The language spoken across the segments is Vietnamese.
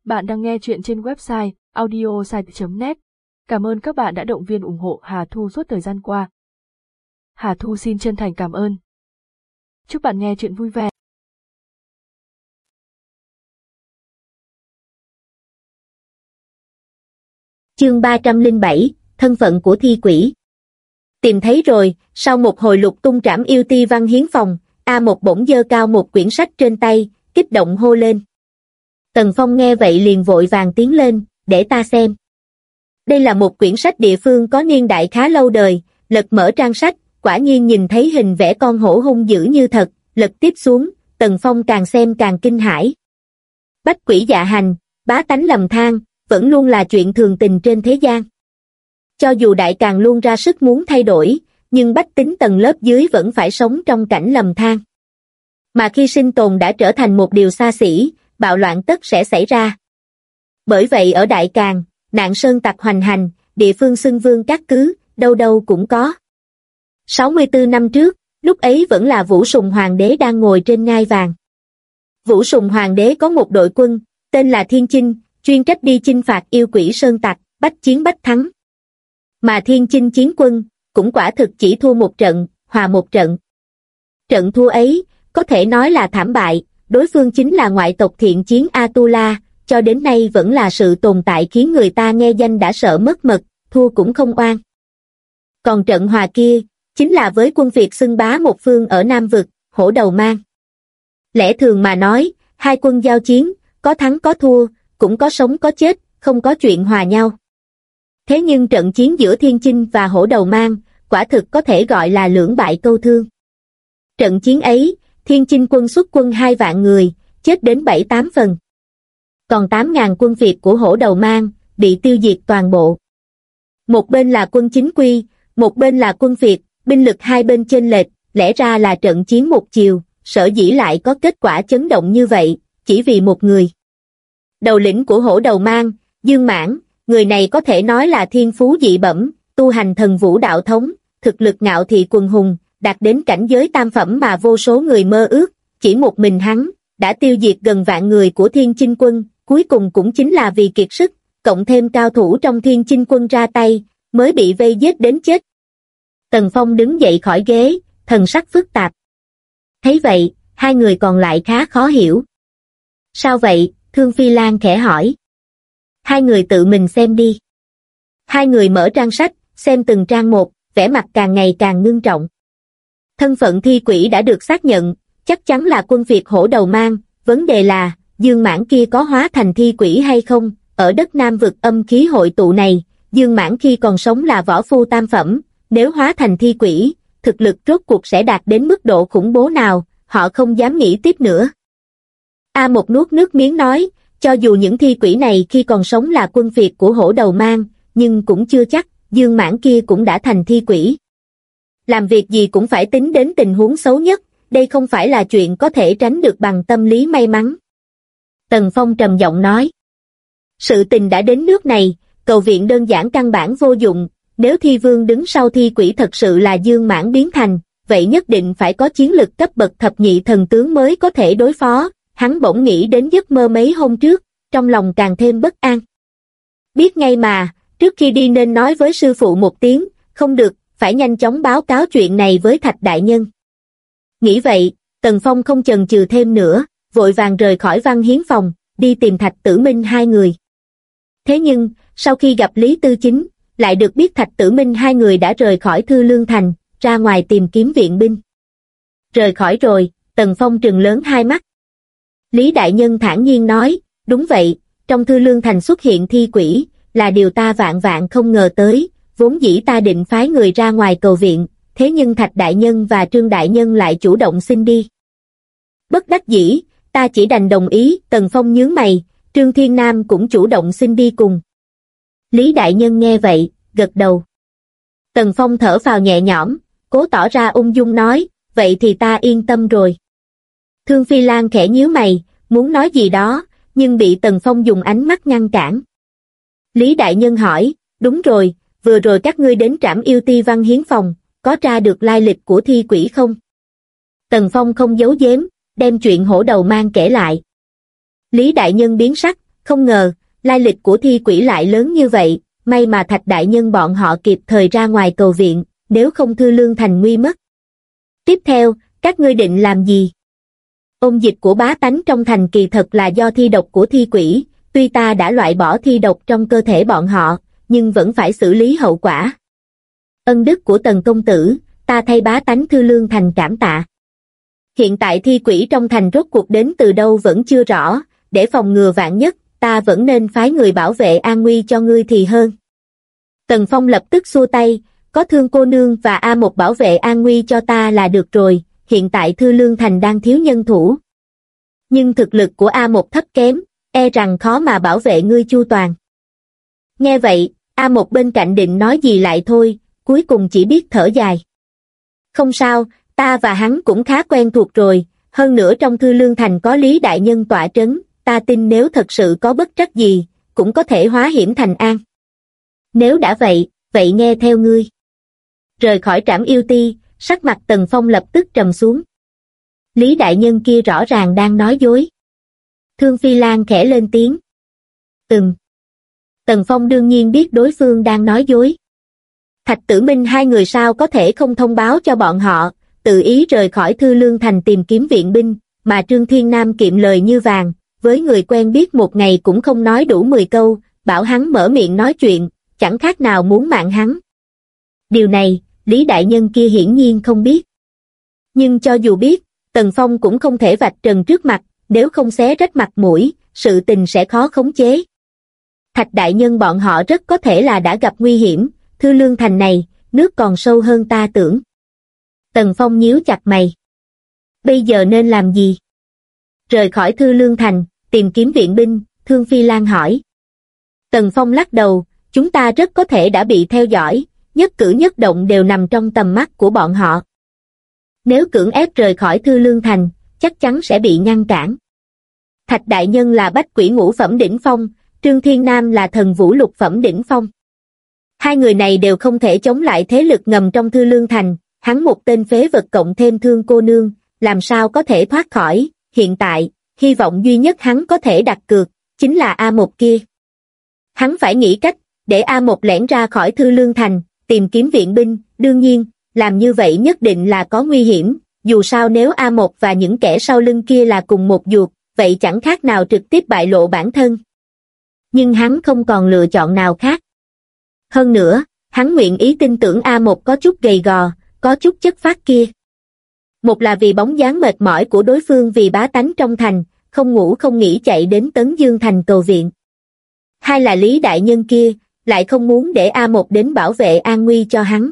Bạn đang nghe chuyện trên website audiosite.net. Cảm ơn các bạn đã động viên ủng hộ Hà Thu suốt thời gian qua. Hà Thu xin chân thành cảm ơn. Chúc bạn nghe chuyện vui vẻ. Chương 307, thân phận của thi quỷ. Tìm thấy rồi, sau một hồi lục tung trảm yêu ti văn hiến phòng, A1 bỗng giơ cao một quyển sách trên tay, kích động hô lên. Tần Phong nghe vậy liền vội vàng tiến lên, để ta xem. Đây là một quyển sách địa phương có niên đại khá lâu đời, lật mở trang sách, quả nhiên nhìn thấy hình vẽ con hổ hung dữ như thật, lật tiếp xuống, Tần Phong càng xem càng kinh hãi. Bách quỷ dạ hành, bá tánh lầm than, vẫn luôn là chuyện thường tình trên thế gian. Cho dù đại càng luôn ra sức muốn thay đổi, nhưng bách tính tầng lớp dưới vẫn phải sống trong cảnh lầm than. Mà khi sinh tồn đã trở thành một điều xa xỉ, bạo loạn tất sẽ xảy ra. Bởi vậy ở Đại Càn, nạn sơn tặc hoành hành, địa phương xưng vương các cứ, đâu đâu cũng có. 64 năm trước, lúc ấy vẫn là Vũ Sùng Hoàng đế đang ngồi trên ngai vàng. Vũ Sùng Hoàng đế có một đội quân, tên là Thiên Chinh, chuyên trách đi chinh phạt yêu quỷ sơn tặc, bách chiến bách thắng. Mà Thiên Chinh chiến quân, cũng quả thực chỉ thua một trận, hòa một trận. Trận thua ấy, có thể nói là thảm bại, đối phương chính là ngoại tộc thiện chiến Atula, cho đến nay vẫn là sự tồn tại khiến người ta nghe danh đã sợ mất mật, thua cũng không oan. Còn trận hòa kia, chính là với quân Việt xưng bá một phương ở Nam Vực, Hổ Đầu Mang. Lẽ thường mà nói, hai quân giao chiến, có thắng có thua, cũng có sống có chết, không có chuyện hòa nhau. Thế nhưng trận chiến giữa Thiên Chinh và Hổ Đầu Mang, quả thực có thể gọi là lưỡng bại câu thương. Trận chiến ấy, Thiên Chinh quân xuất quân 2 vạn người, chết đến 7-8 phần. Còn 8.000 quân Việt của Hổ Đầu Mang, bị tiêu diệt toàn bộ. Một bên là quân chính quy, một bên là quân Việt, binh lực hai bên chênh lệch, lẽ ra là trận chiến một chiều, sở dĩ lại có kết quả chấn động như vậy, chỉ vì một người. Đầu lĩnh của Hổ Đầu Mang, Dương Mãn, người này có thể nói là thiên phú dị bẩm, tu hành thần vũ đạo thống, thực lực ngạo thị quần hùng, đạt đến cảnh giới tam phẩm mà vô số người mơ ước, chỉ một mình hắn, đã tiêu diệt gần vạn người của Thiên Chinh quân, cuối cùng cũng chính là vì kiệt sức, cộng thêm cao thủ trong Thiên Chinh quân ra tay, mới bị vây giết đến chết. Tần Phong đứng dậy khỏi ghế, thần sắc phức tạp. Thấy vậy, hai người còn lại khá khó hiểu. Sao vậy? Thương Phi Lan khẽ hỏi. Hai người tự mình xem đi. Hai người mở trang sách, xem từng trang một, vẻ mặt càng ngày càng ngưng trọng. Thân phận thi quỷ đã được xác nhận, chắc chắn là quân Việt Hổ Đầu Mang, vấn đề là, Dương Mãn kia có hóa thành thi quỷ hay không? Ở đất Nam Vực âm khí hội tụ này, Dương Mãn khi còn sống là võ phu tam phẩm, nếu hóa thành thi quỷ, thực lực rốt cuộc sẽ đạt đến mức độ khủng bố nào, họ không dám nghĩ tiếp nữa. A1 nuốt nước miếng nói, cho dù những thi quỷ này khi còn sống là quân Việt của Hổ Đầu Mang, nhưng cũng chưa chắc, Dương Mãn kia cũng đã thành thi quỷ. Làm việc gì cũng phải tính đến tình huống xấu nhất, đây không phải là chuyện có thể tránh được bằng tâm lý may mắn. Tần Phong trầm giọng nói. Sự tình đã đến nước này, cầu viện đơn giản căn bản vô dụng, nếu thi vương đứng sau thi quỷ thật sự là Dương Mãn biến thành, vậy nhất định phải có chiến lực cấp bậc thập nhị thần tướng mới có thể đối phó, hắn bỗng nghĩ đến giấc mơ mấy hôm trước, trong lòng càng thêm bất an. Biết ngay mà, trước khi đi nên nói với sư phụ một tiếng, không được, phải nhanh chóng báo cáo chuyện này với Thạch Đại Nhân. Nghĩ vậy, Tần Phong không chần chừ thêm nữa, vội vàng rời khỏi văn hiến phòng, đi tìm Thạch Tử Minh hai người. Thế nhưng, sau khi gặp Lý Tư Chính, lại được biết Thạch Tử Minh hai người đã rời khỏi Thư Lương Thành, ra ngoài tìm kiếm viện binh. Rời khỏi rồi, Tần Phong trừng lớn hai mắt. Lý Đại Nhân thản nhiên nói, đúng vậy, trong Thư Lương Thành xuất hiện thi quỷ, là điều ta vạn vạn không ngờ tới, vốn dĩ ta định phái người ra ngoài cầu viện, thế nhưng Thạch Đại Nhân và Trương Đại Nhân lại chủ động xin đi. Bất đắc dĩ, ta chỉ đành đồng ý. Tần Phong nhướng mày, Trương Thiên Nam cũng chủ động xin đi cùng. Lý Đại Nhân nghe vậy, gật đầu. Tần Phong thở phào nhẹ nhõm, cố tỏ ra ung dung nói, vậy thì ta yên tâm rồi. Thương Phi Lan khẽ nhíu mày, muốn nói gì đó, nhưng bị Tần Phong dùng ánh mắt ngăn cản. Lý Đại Nhân hỏi, đúng rồi, vừa rồi các ngươi đến trảm yêu ti văn hiến phòng, có tra được lai lịch của thi quỷ không? Tần Phong không giấu giếm, đem chuyện Hổ Đầu Mang kể lại. Lý Đại Nhân biến sắc, không ngờ, lai lịch của thi quỷ lại lớn như vậy, may mà Thạch đại nhân bọn họ kịp thời ra ngoài cầu viện, nếu không Thư Lương Thành nguy mất. Tiếp theo, các ngươi định làm gì? Ôn dịch của bá tánh trong thành kỳ thật là do thi độc của thi quỷ, tuy ta đã loại bỏ thi độc trong cơ thể bọn họ, nhưng vẫn phải xử lý hậu quả. Ân đức của Tần công tử, ta thay bá tánh Thư Lương Thành cảm tạ. Hiện tại thi quỷ trong thành rốt cuộc đến từ đâu vẫn chưa rõ, để phòng ngừa vạn nhất, ta vẫn nên phái người bảo vệ an nguy cho ngươi thì hơn. Tần Phong lập tức xua tay, có Thương cô nương và A1 bảo vệ an nguy cho ta là được rồi, hiện tại Thư Lương Thành đang thiếu nhân thủ. Nhưng thực lực của A1 thấp kém, e rằng khó mà bảo vệ ngươi chu toàn. Nghe vậy, A1 bên cạnh định nói gì lại thôi, cuối cùng chỉ biết thở dài. Không sao, ta và hắn cũng khá quen thuộc rồi, hơn nữa trong Thư Lương Thành có Lý đại nhân tọa trấn, ta tin nếu thật sự có bất trắc gì, cũng có thể hóa hiểm thành an. Nếu đã vậy, vậy nghe theo ngươi. Rời khỏi trảm yêu ti, sắc mặt Tần Phong lập tức trầm xuống. Lý đại nhân kia rõ ràng đang nói dối. Thương Phi Lan khẽ lên tiếng. Tần Phong đương nhiên biết đối phương đang nói dối. Thạch Tử Minh hai người sao có thể không thông báo cho bọn họ, tự ý rời khỏi Thư Lương Thành tìm kiếm viện binh, mà Trương Thiên Nam kiệm lời như vàng, với người quen biết một ngày cũng không nói đủ 10 câu, bảo hắn mở miệng nói chuyện, chẳng khác nào muốn mạng hắn. Điều này, Lý đại nhân kia hiển nhiên không biết. Nhưng cho dù biết, Tần Phong cũng không thể vạch trần trước mặt, nếu không xé rách mặt mũi, sự tình sẽ khó khống chế. Thạch đại nhân bọn họ rất có thể là đã gặp nguy hiểm, Thư Lương Thành này, nước còn sâu hơn ta tưởng. Tần Phong nhíu chặt mày. Bây giờ nên làm gì? Rời khỏi Thư Lương Thành, tìm kiếm viện binh, Thương Phi Lan hỏi. Tần Phong lắc đầu, chúng ta rất có thể đã bị theo dõi, nhất cử nhất động đều nằm trong tầm mắt của bọn họ. Nếu cưỡng ép rời khỏi Thư Lương Thành, chắc chắn sẽ bị ngăn cản. Thạch đại nhân là bách quỷ ngũ phẩm đỉnh phong, Trương Thiên Nam là thần vũ lục phẩm đỉnh phong. Hai người này đều không thể chống lại thế lực ngầm trong Thư Lương Thành, hắn một tên phế vật cộng thêm Thương cô nương, làm sao có thể thoát khỏi, hiện tại, hy vọng duy nhất hắn có thể đặt cược, chính là A1 kia. Hắn phải nghĩ cách, để A1 lẻn ra khỏi Thư Lương Thành, tìm kiếm viện binh, đương nhiên, làm như vậy nhất định là có nguy hiểm, dù sao nếu A1 và những kẻ sau lưng kia là cùng một ruột, vậy chẳng khác nào trực tiếp bại lộ bản thân. Nhưng hắn không còn lựa chọn nào khác. Hơn nữa, hắn nguyện ý tin tưởng A1 có chút gầy gò, có chút chất phác kia. Một là vì bóng dáng mệt mỏi của đối phương vì bá tánh trong thành, không ngủ không nghỉ chạy đến Tấn Dương Thành cầu viện. Hai là Lý đại nhân kia, lại không muốn để A1 đến bảo vệ an nguy cho hắn.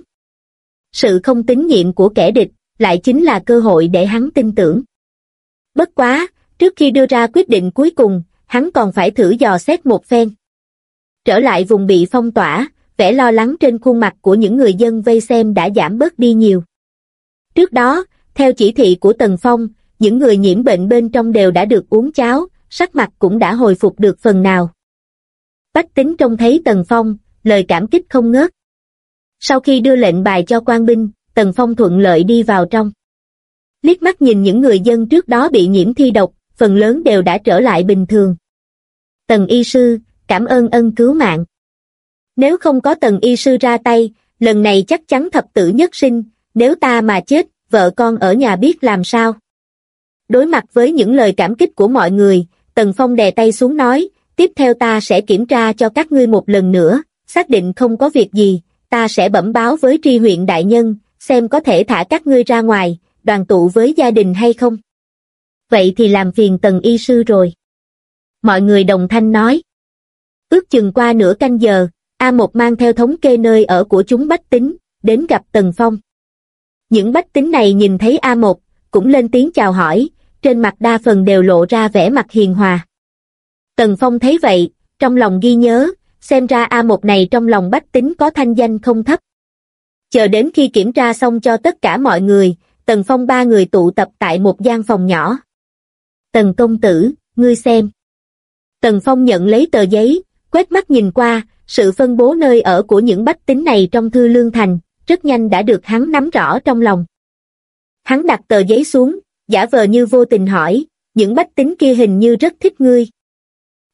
Sự không tín nhiệm của kẻ địch, lại chính là cơ hội để hắn tin tưởng. Bất quá, trước khi đưa ra quyết định cuối cùng, hắn còn phải thử dò xét một phen. Trở lại vùng bị phong tỏa, vẻ lo lắng trên khuôn mặt của những người dân vây xem đã giảm bớt đi nhiều. Trước đó, theo chỉ thị của Tần Phong, những người nhiễm bệnh bên trong đều đã được uống cháo, sắc mặt cũng đã hồi phục được phần nào. Bách tính trông thấy Tần Phong, lời cảm kích không ngớt. Sau khi đưa lệnh bài cho quan binh, Tần Phong thuận lợi đi vào trong. Liếc mắt nhìn những người dân trước đó bị nhiễm thi độc, phần lớn đều đã trở lại bình thường. Tần y sư, cảm ơn ân cứu mạng. Nếu không có Tần y sư ra tay, lần này chắc chắn thập tử nhất sinh, nếu ta mà chết, vợ con ở nhà biết làm sao. Đối mặt với những lời cảm kích của mọi người, Tần Phong đè tay xuống nói, tiếp theo ta sẽ kiểm tra cho các ngươi một lần nữa, xác định không có việc gì, ta sẽ bẩm báo với tri huyện đại nhân, xem có thể thả các ngươi ra ngoài, đoàn tụ với gia đình hay không. Vậy thì làm phiền Tần y sư rồi. Mọi người đồng thanh nói. Ước chừng qua nửa canh giờ, A1 mang theo thống kê nơi ở của chúng bách tính, đến gặp Tần Phong. Những bách tính này nhìn thấy A1, cũng lên tiếng chào hỏi, trên mặt đa phần đều lộ ra vẻ mặt hiền hòa. Tần Phong thấy vậy, trong lòng ghi nhớ, xem ra A1 này trong lòng bách tính có thanh danh không thấp. Chờ đến khi kiểm tra xong cho tất cả mọi người, Tần Phong ba người tụ tập tại một gian phòng nhỏ. Tần công tử, ngươi xem. Tần Phong nhận lấy tờ giấy, quét mắt nhìn qua, sự phân bố nơi ở của những bách tính này trong Thư Lương Thành, rất nhanh đã được hắn nắm rõ trong lòng. Hắn đặt tờ giấy xuống, giả vờ như vô tình hỏi, những bách tính kia hình như rất thích ngươi.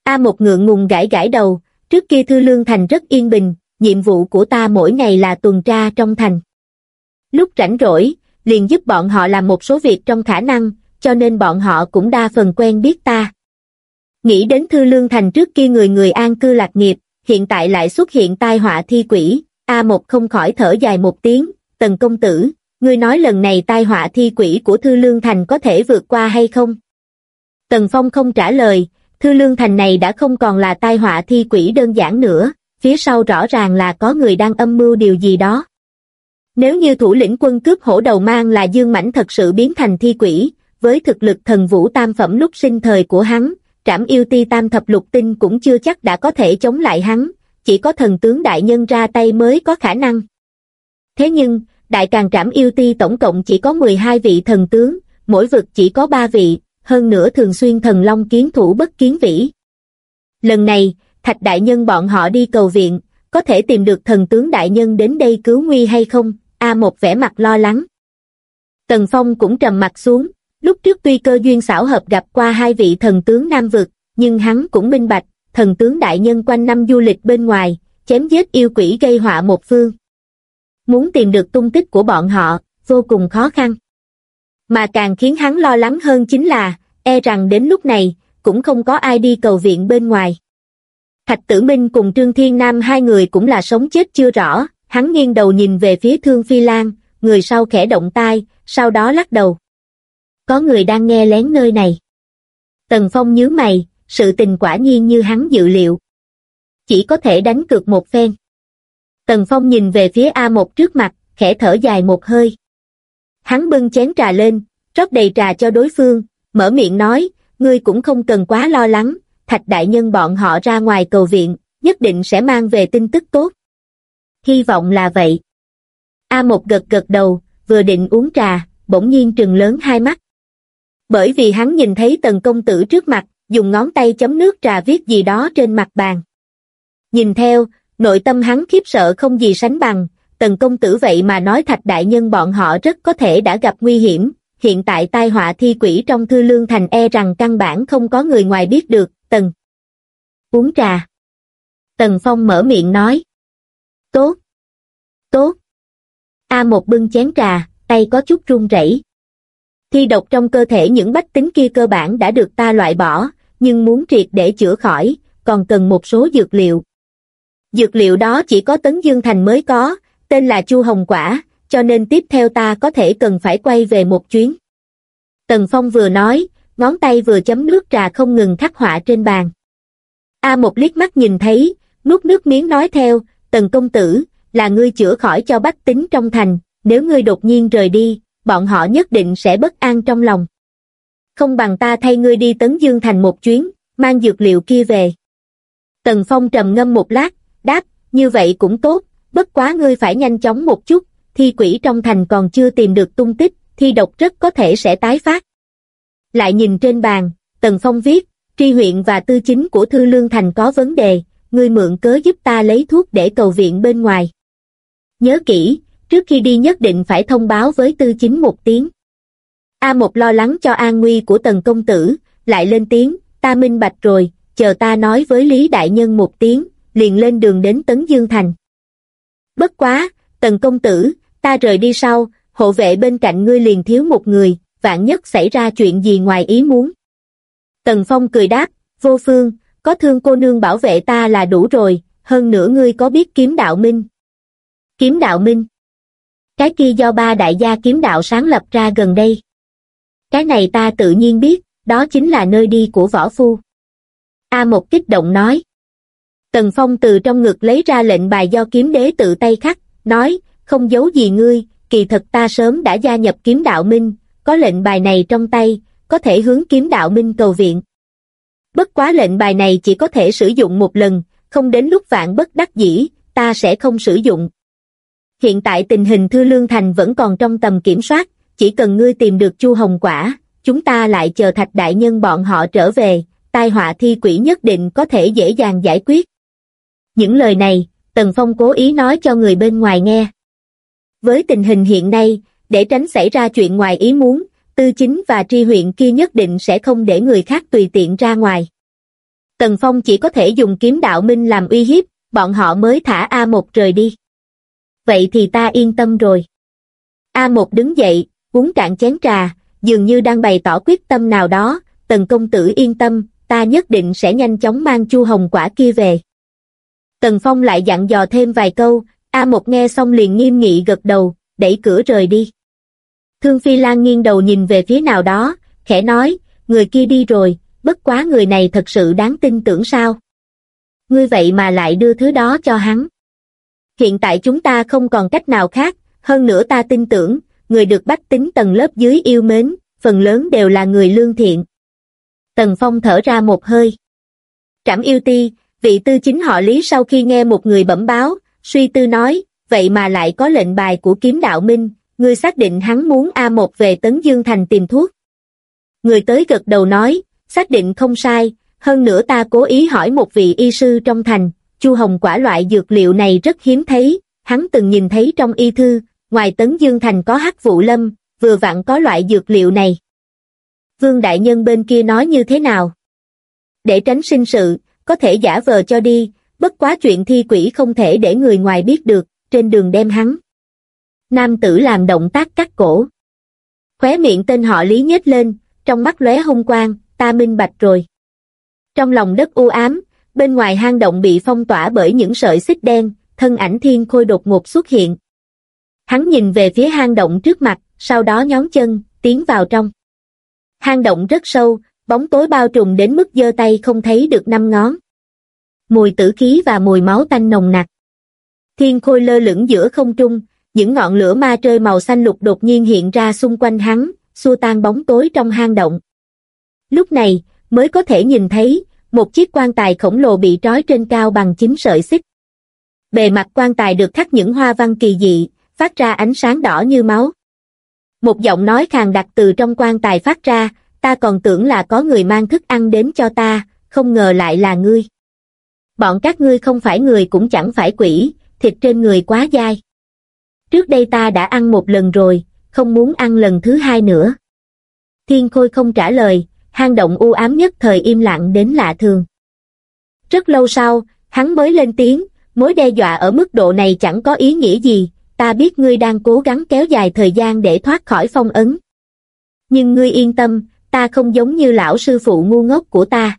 A1 ngượng ngùng gãi gãi đầu, trước kia Thư Lương Thành rất yên bình, nhiệm vụ của ta mỗi ngày là tuần tra trong thành. Lúc rảnh rỗi, liền giúp bọn họ làm một số việc trong khả năng, cho nên bọn họ cũng đa phần quen biết ta. Nghĩ đến Thư Lương Thành trước kia người người an cư lạc nghiệp, hiện tại lại xuất hiện tai họa thi quỷ, A1 không khỏi thở dài một tiếng, Tần công tử, ngươi nói lần này tai họa thi quỷ của Thư Lương Thành có thể vượt qua hay không? Tần Phong không trả lời, Thư Lương Thành này đã không còn là tai họa thi quỷ đơn giản nữa, phía sau rõ ràng là có người đang âm mưu điều gì đó. Nếu như thủ lĩnh quân cướp hổ đầu mang là Dương Mãnh thật sự biến thành thi quỷ, với thực lực thần vũ tam phẩm lúc sinh thời của hắn, Trảm Yêu Ti tam thập lục tinh cũng chưa chắc đã có thể chống lại hắn, chỉ có thần tướng đại nhân ra tay mới có khả năng. Thế nhưng, Đại Càn Trảm Yêu Ti tổng cộng chỉ có 12 vị thần tướng, mỗi vực chỉ có 3 vị, hơn nữa thường xuyên thần long kiến thủ bất kiến vĩ. Lần này, Thạch đại nhân bọn họ đi cầu viện, có thể tìm được thần tướng đại nhân đến đây cứu nguy hay không? A1 vẻ mặt lo lắng. Tần Phong cũng trầm mặt xuống, lúc trước tuy cơ duyên xảo hợp gặp qua 2 vị thần tướng Nam vực, nhưng hắn cũng minh bạch, thần tướng đại nhân quanh năm du lịch bên ngoài, chém giết yêu quỷ gây họa một phương. Muốn tìm được tung tích của bọn họ, vô cùng khó khăn. Mà càng khiến hắn lo lắng hơn chính là, e rằng đến lúc này, cũng không có ai đi cầu viện bên ngoài. Thạch Tử Minh cùng Trương Thiên Nam hai người cũng là sống chết chưa rõ, hắn nghiêng đầu nhìn về phía Thương Phi Lan, người sau khẽ động tai, sau đó lắc đầu. Có người đang nghe lén nơi này. Tần Phong nhíu mày, sự tình quả nhiên như hắn dự liệu. Chỉ có thể đánh cược một phen. Tần Phong nhìn về phía A1 trước mặt, khẽ thở dài một hơi. Hắn bưng chén trà lên, rót đầy trà cho đối phương, mở miệng nói, ngươi cũng không cần quá lo lắng, Thạch đại nhân bọn họ ra ngoài cầu viện, nhất định sẽ mang về tin tức tốt. Hy vọng là vậy. A1 gật gật đầu, vừa định uống trà, bỗng nhiên trừng lớn hai mắt. Bởi vì hắn nhìn thấy Tần công tử trước mặt, dùng ngón tay chấm nước trà viết gì đó trên mặt bàn. Nhìn theo, nội tâm hắn khiếp sợ không gì sánh bằng, Tần công tử vậy mà nói Thạch đại nhân bọn họ rất có thể đã gặp nguy hiểm, hiện tại tai họa thi quỷ trong Thư Lương Thành e rằng căn bản không có người ngoài biết được. Tần. Uống trà. Tần Phong mở miệng nói. Tốt. Tốt. A1 bưng chén trà, tay có chút run rẩy. Thi độc trong cơ thể những bách tính kia cơ bản đã được ta loại bỏ, nhưng muốn triệt để chữa khỏi, còn cần một số dược liệu. Dược liệu đó chỉ có Tấn Dương Thành mới có, tên là Chu Hồng Quả, cho nên tiếp theo ta có thể cần phải quay về một chuyến. Tần Phong vừa nói, ngón tay vừa chấm nước trà không ngừng khắc họa trên bàn. A1 liếc mắt nhìn thấy, nuốt nước miếng nói theo, Tần công tử, là ngươi chữa khỏi cho bách tính trong thành, nếu ngươi đột nhiên rời đi, bọn họ nhất định sẽ bất an trong lòng. Không bằng ta thay ngươi đi Tấn Dương Thành một chuyến, mang dược liệu kia về. Tần Phong trầm ngâm một lát, đáp, như vậy cũng tốt, bất quá ngươi phải nhanh chóng một chút, thi quỷ trong thành còn chưa tìm được tung tích, thi độc rất có thể sẽ tái phát. Lại nhìn trên bàn, Tần Phong viết, tri huyện và tư chính của Thư Lương Thành có vấn đề, ngươi mượn cớ giúp ta lấy thuốc để cầu viện bên ngoài. Nhớ kỹ, trước khi đi nhất định phải thông báo với tư chính một tiếng. A1 lo lắng cho an nguy của Tần công tử, lại lên tiếng, ta minh bạch rồi, chờ ta nói với Lý đại nhân một tiếng, liền lên đường đến Tấn Dương Thành. Bất quá, Tần công tử, ta rời đi sau, hộ vệ bên cạnh ngươi liền thiếu một người, vạn nhất xảy ra chuyện gì ngoài ý muốn. Tần Phong cười đáp, vô phương, có Thương cô nương bảo vệ ta là đủ rồi, hơn nữa ngươi có biết Kiếm Đạo Minh. Kiếm Đạo Minh? Cái kia do 3 đại gia kiếm đạo sáng lập ra gần đây. Cái này ta tự nhiên biết, đó chính là nơi đi của võ phu. A1 kích động nói. Tần Phong từ trong ngực lấy ra lệnh bài do kiếm đế tự tay khắc, nói, không giấu gì ngươi, kỳ thật ta sớm đã gia nhập Kiếm Đạo Minh, có lệnh bài này trong tay, có thể hướng Kiếm Đạo Minh cầu viện. Bất quá lệnh bài này chỉ có thể sử dụng một lần, không đến lúc vạn bất đắc dĩ, ta sẽ không sử dụng. Hiện tại tình hình Thư Lương Thành vẫn còn trong tầm kiểm soát, chỉ cần ngươi tìm được Chu Hồng Quả, chúng ta lại chờ Thạch đại nhân bọn họ trở về, tai họa thi quỷ nhất định có thể dễ dàng giải quyết. Những lời này, Tần Phong cố ý nói cho người bên ngoài nghe. Với tình hình hiện nay, để tránh xảy ra chuyện ngoài ý muốn, tư chính và tri huyện kia nhất định sẽ không để người khác tùy tiện ra ngoài. Tần Phong chỉ có thể dùng kiếm đạo minh làm uy hiếp, bọn họ mới thả A1 rời đi. Vậy thì ta yên tâm rồi. A1 đứng dậy, uống cạn chén trà, dường như đang bày tỏ quyết tâm nào đó. Tần công tử yên tâm, ta nhất định sẽ nhanh chóng mang chu hồng quả kia về. Tần Phong lại dặn dò thêm vài câu, A1 nghe xong liền nghiêm nghị gật đầu, đẩy cửa rời đi. Thương Phi Lan nghiêng đầu nhìn về phía nào đó, khẽ nói, người kia đi rồi, bất quá người này thật sự đáng tin tưởng sao? Ngươi vậy mà lại đưa thứ đó cho hắn. Hiện tại chúng ta không còn cách nào khác, hơn nữa ta tin tưởng, người được bách tính tầng lớp dưới yêu mến, phần lớn đều là người lương thiện. Tần Phong thở ra một hơi. Trảm Yêu Ti, vị tư chính họ Lý sau khi nghe một người bẩm báo, suy tư nói, vậy mà lại có lệnh bài của kiếm đạo minh, ngươi xác định hắn muốn A1 về Tấn Dương Thành tìm thuốc. Người tới gật đầu nói, xác định không sai, hơn nữa ta cố ý hỏi một vị y sư trong thành, chu hồng quả loại dược liệu này rất hiếm thấy, hắn từng nhìn thấy trong y thư, ngoài Tấn Dương Thành có Hắc Vụ Lâm, vừa vặn có loại dược liệu này. Vương đại nhân bên kia nói như thế nào? Để tránh sinh sự, có thể giả vờ cho đi, bất quá chuyện thi quỷ không thể để người ngoài biết được, trên đường đem hắn. Nam tử làm động tác cắt cổ. Khóe miệng tên họ Lý nhếch lên, trong mắt lóe hung quang, ta minh bạch rồi. Trong lòng đất u ám, bên ngoài hang động bị phong tỏa bởi những sợi xích đen, thân ảnh Thiên Khôi đột ngột xuất hiện. Hắn nhìn về phía hang động trước mặt, sau đó nhón chân, tiến vào trong. Hang động rất sâu, bóng tối bao trùm đến mức giơ tay không thấy được năm ngón. Mùi tử khí và mùi máu tanh nồng nặc. Thiên Khôi lơ lửng giữa không trung, những ngọn lửa ma trơi màu xanh lục đột nhiên hiện ra xung quanh hắn, xua tan bóng tối trong hang động. Lúc này, mới có thể nhìn thấy, một chiếc quan tài khổng lồ bị trói trên cao bằng 9 sợi xích. Bề mặt quan tài được khắc những hoa văn kỳ dị, phát ra ánh sáng đỏ như máu. Một giọng nói khàn đặc từ trong quan tài phát ra, ta còn tưởng là có người mang thức ăn đến cho ta, không ngờ lại là ngươi. Bọn các ngươi không phải người cũng chẳng phải quỷ, thịt trên người quá dai. Trước đây ta đã ăn một lần rồi, không muốn ăn lần thứ hai nữa. Thiên Khôi không trả lời, hang động u ám nhất thời im lặng đến lạ thường. Rất lâu sau, hắn mới lên tiếng, mối đe dọa ở mức độ này chẳng có ý nghĩa gì, ta biết ngươi đang cố gắng kéo dài thời gian để thoát khỏi phong ấn. Nhưng ngươi yên tâm, ta không giống như lão sư phụ ngu ngốc của ta.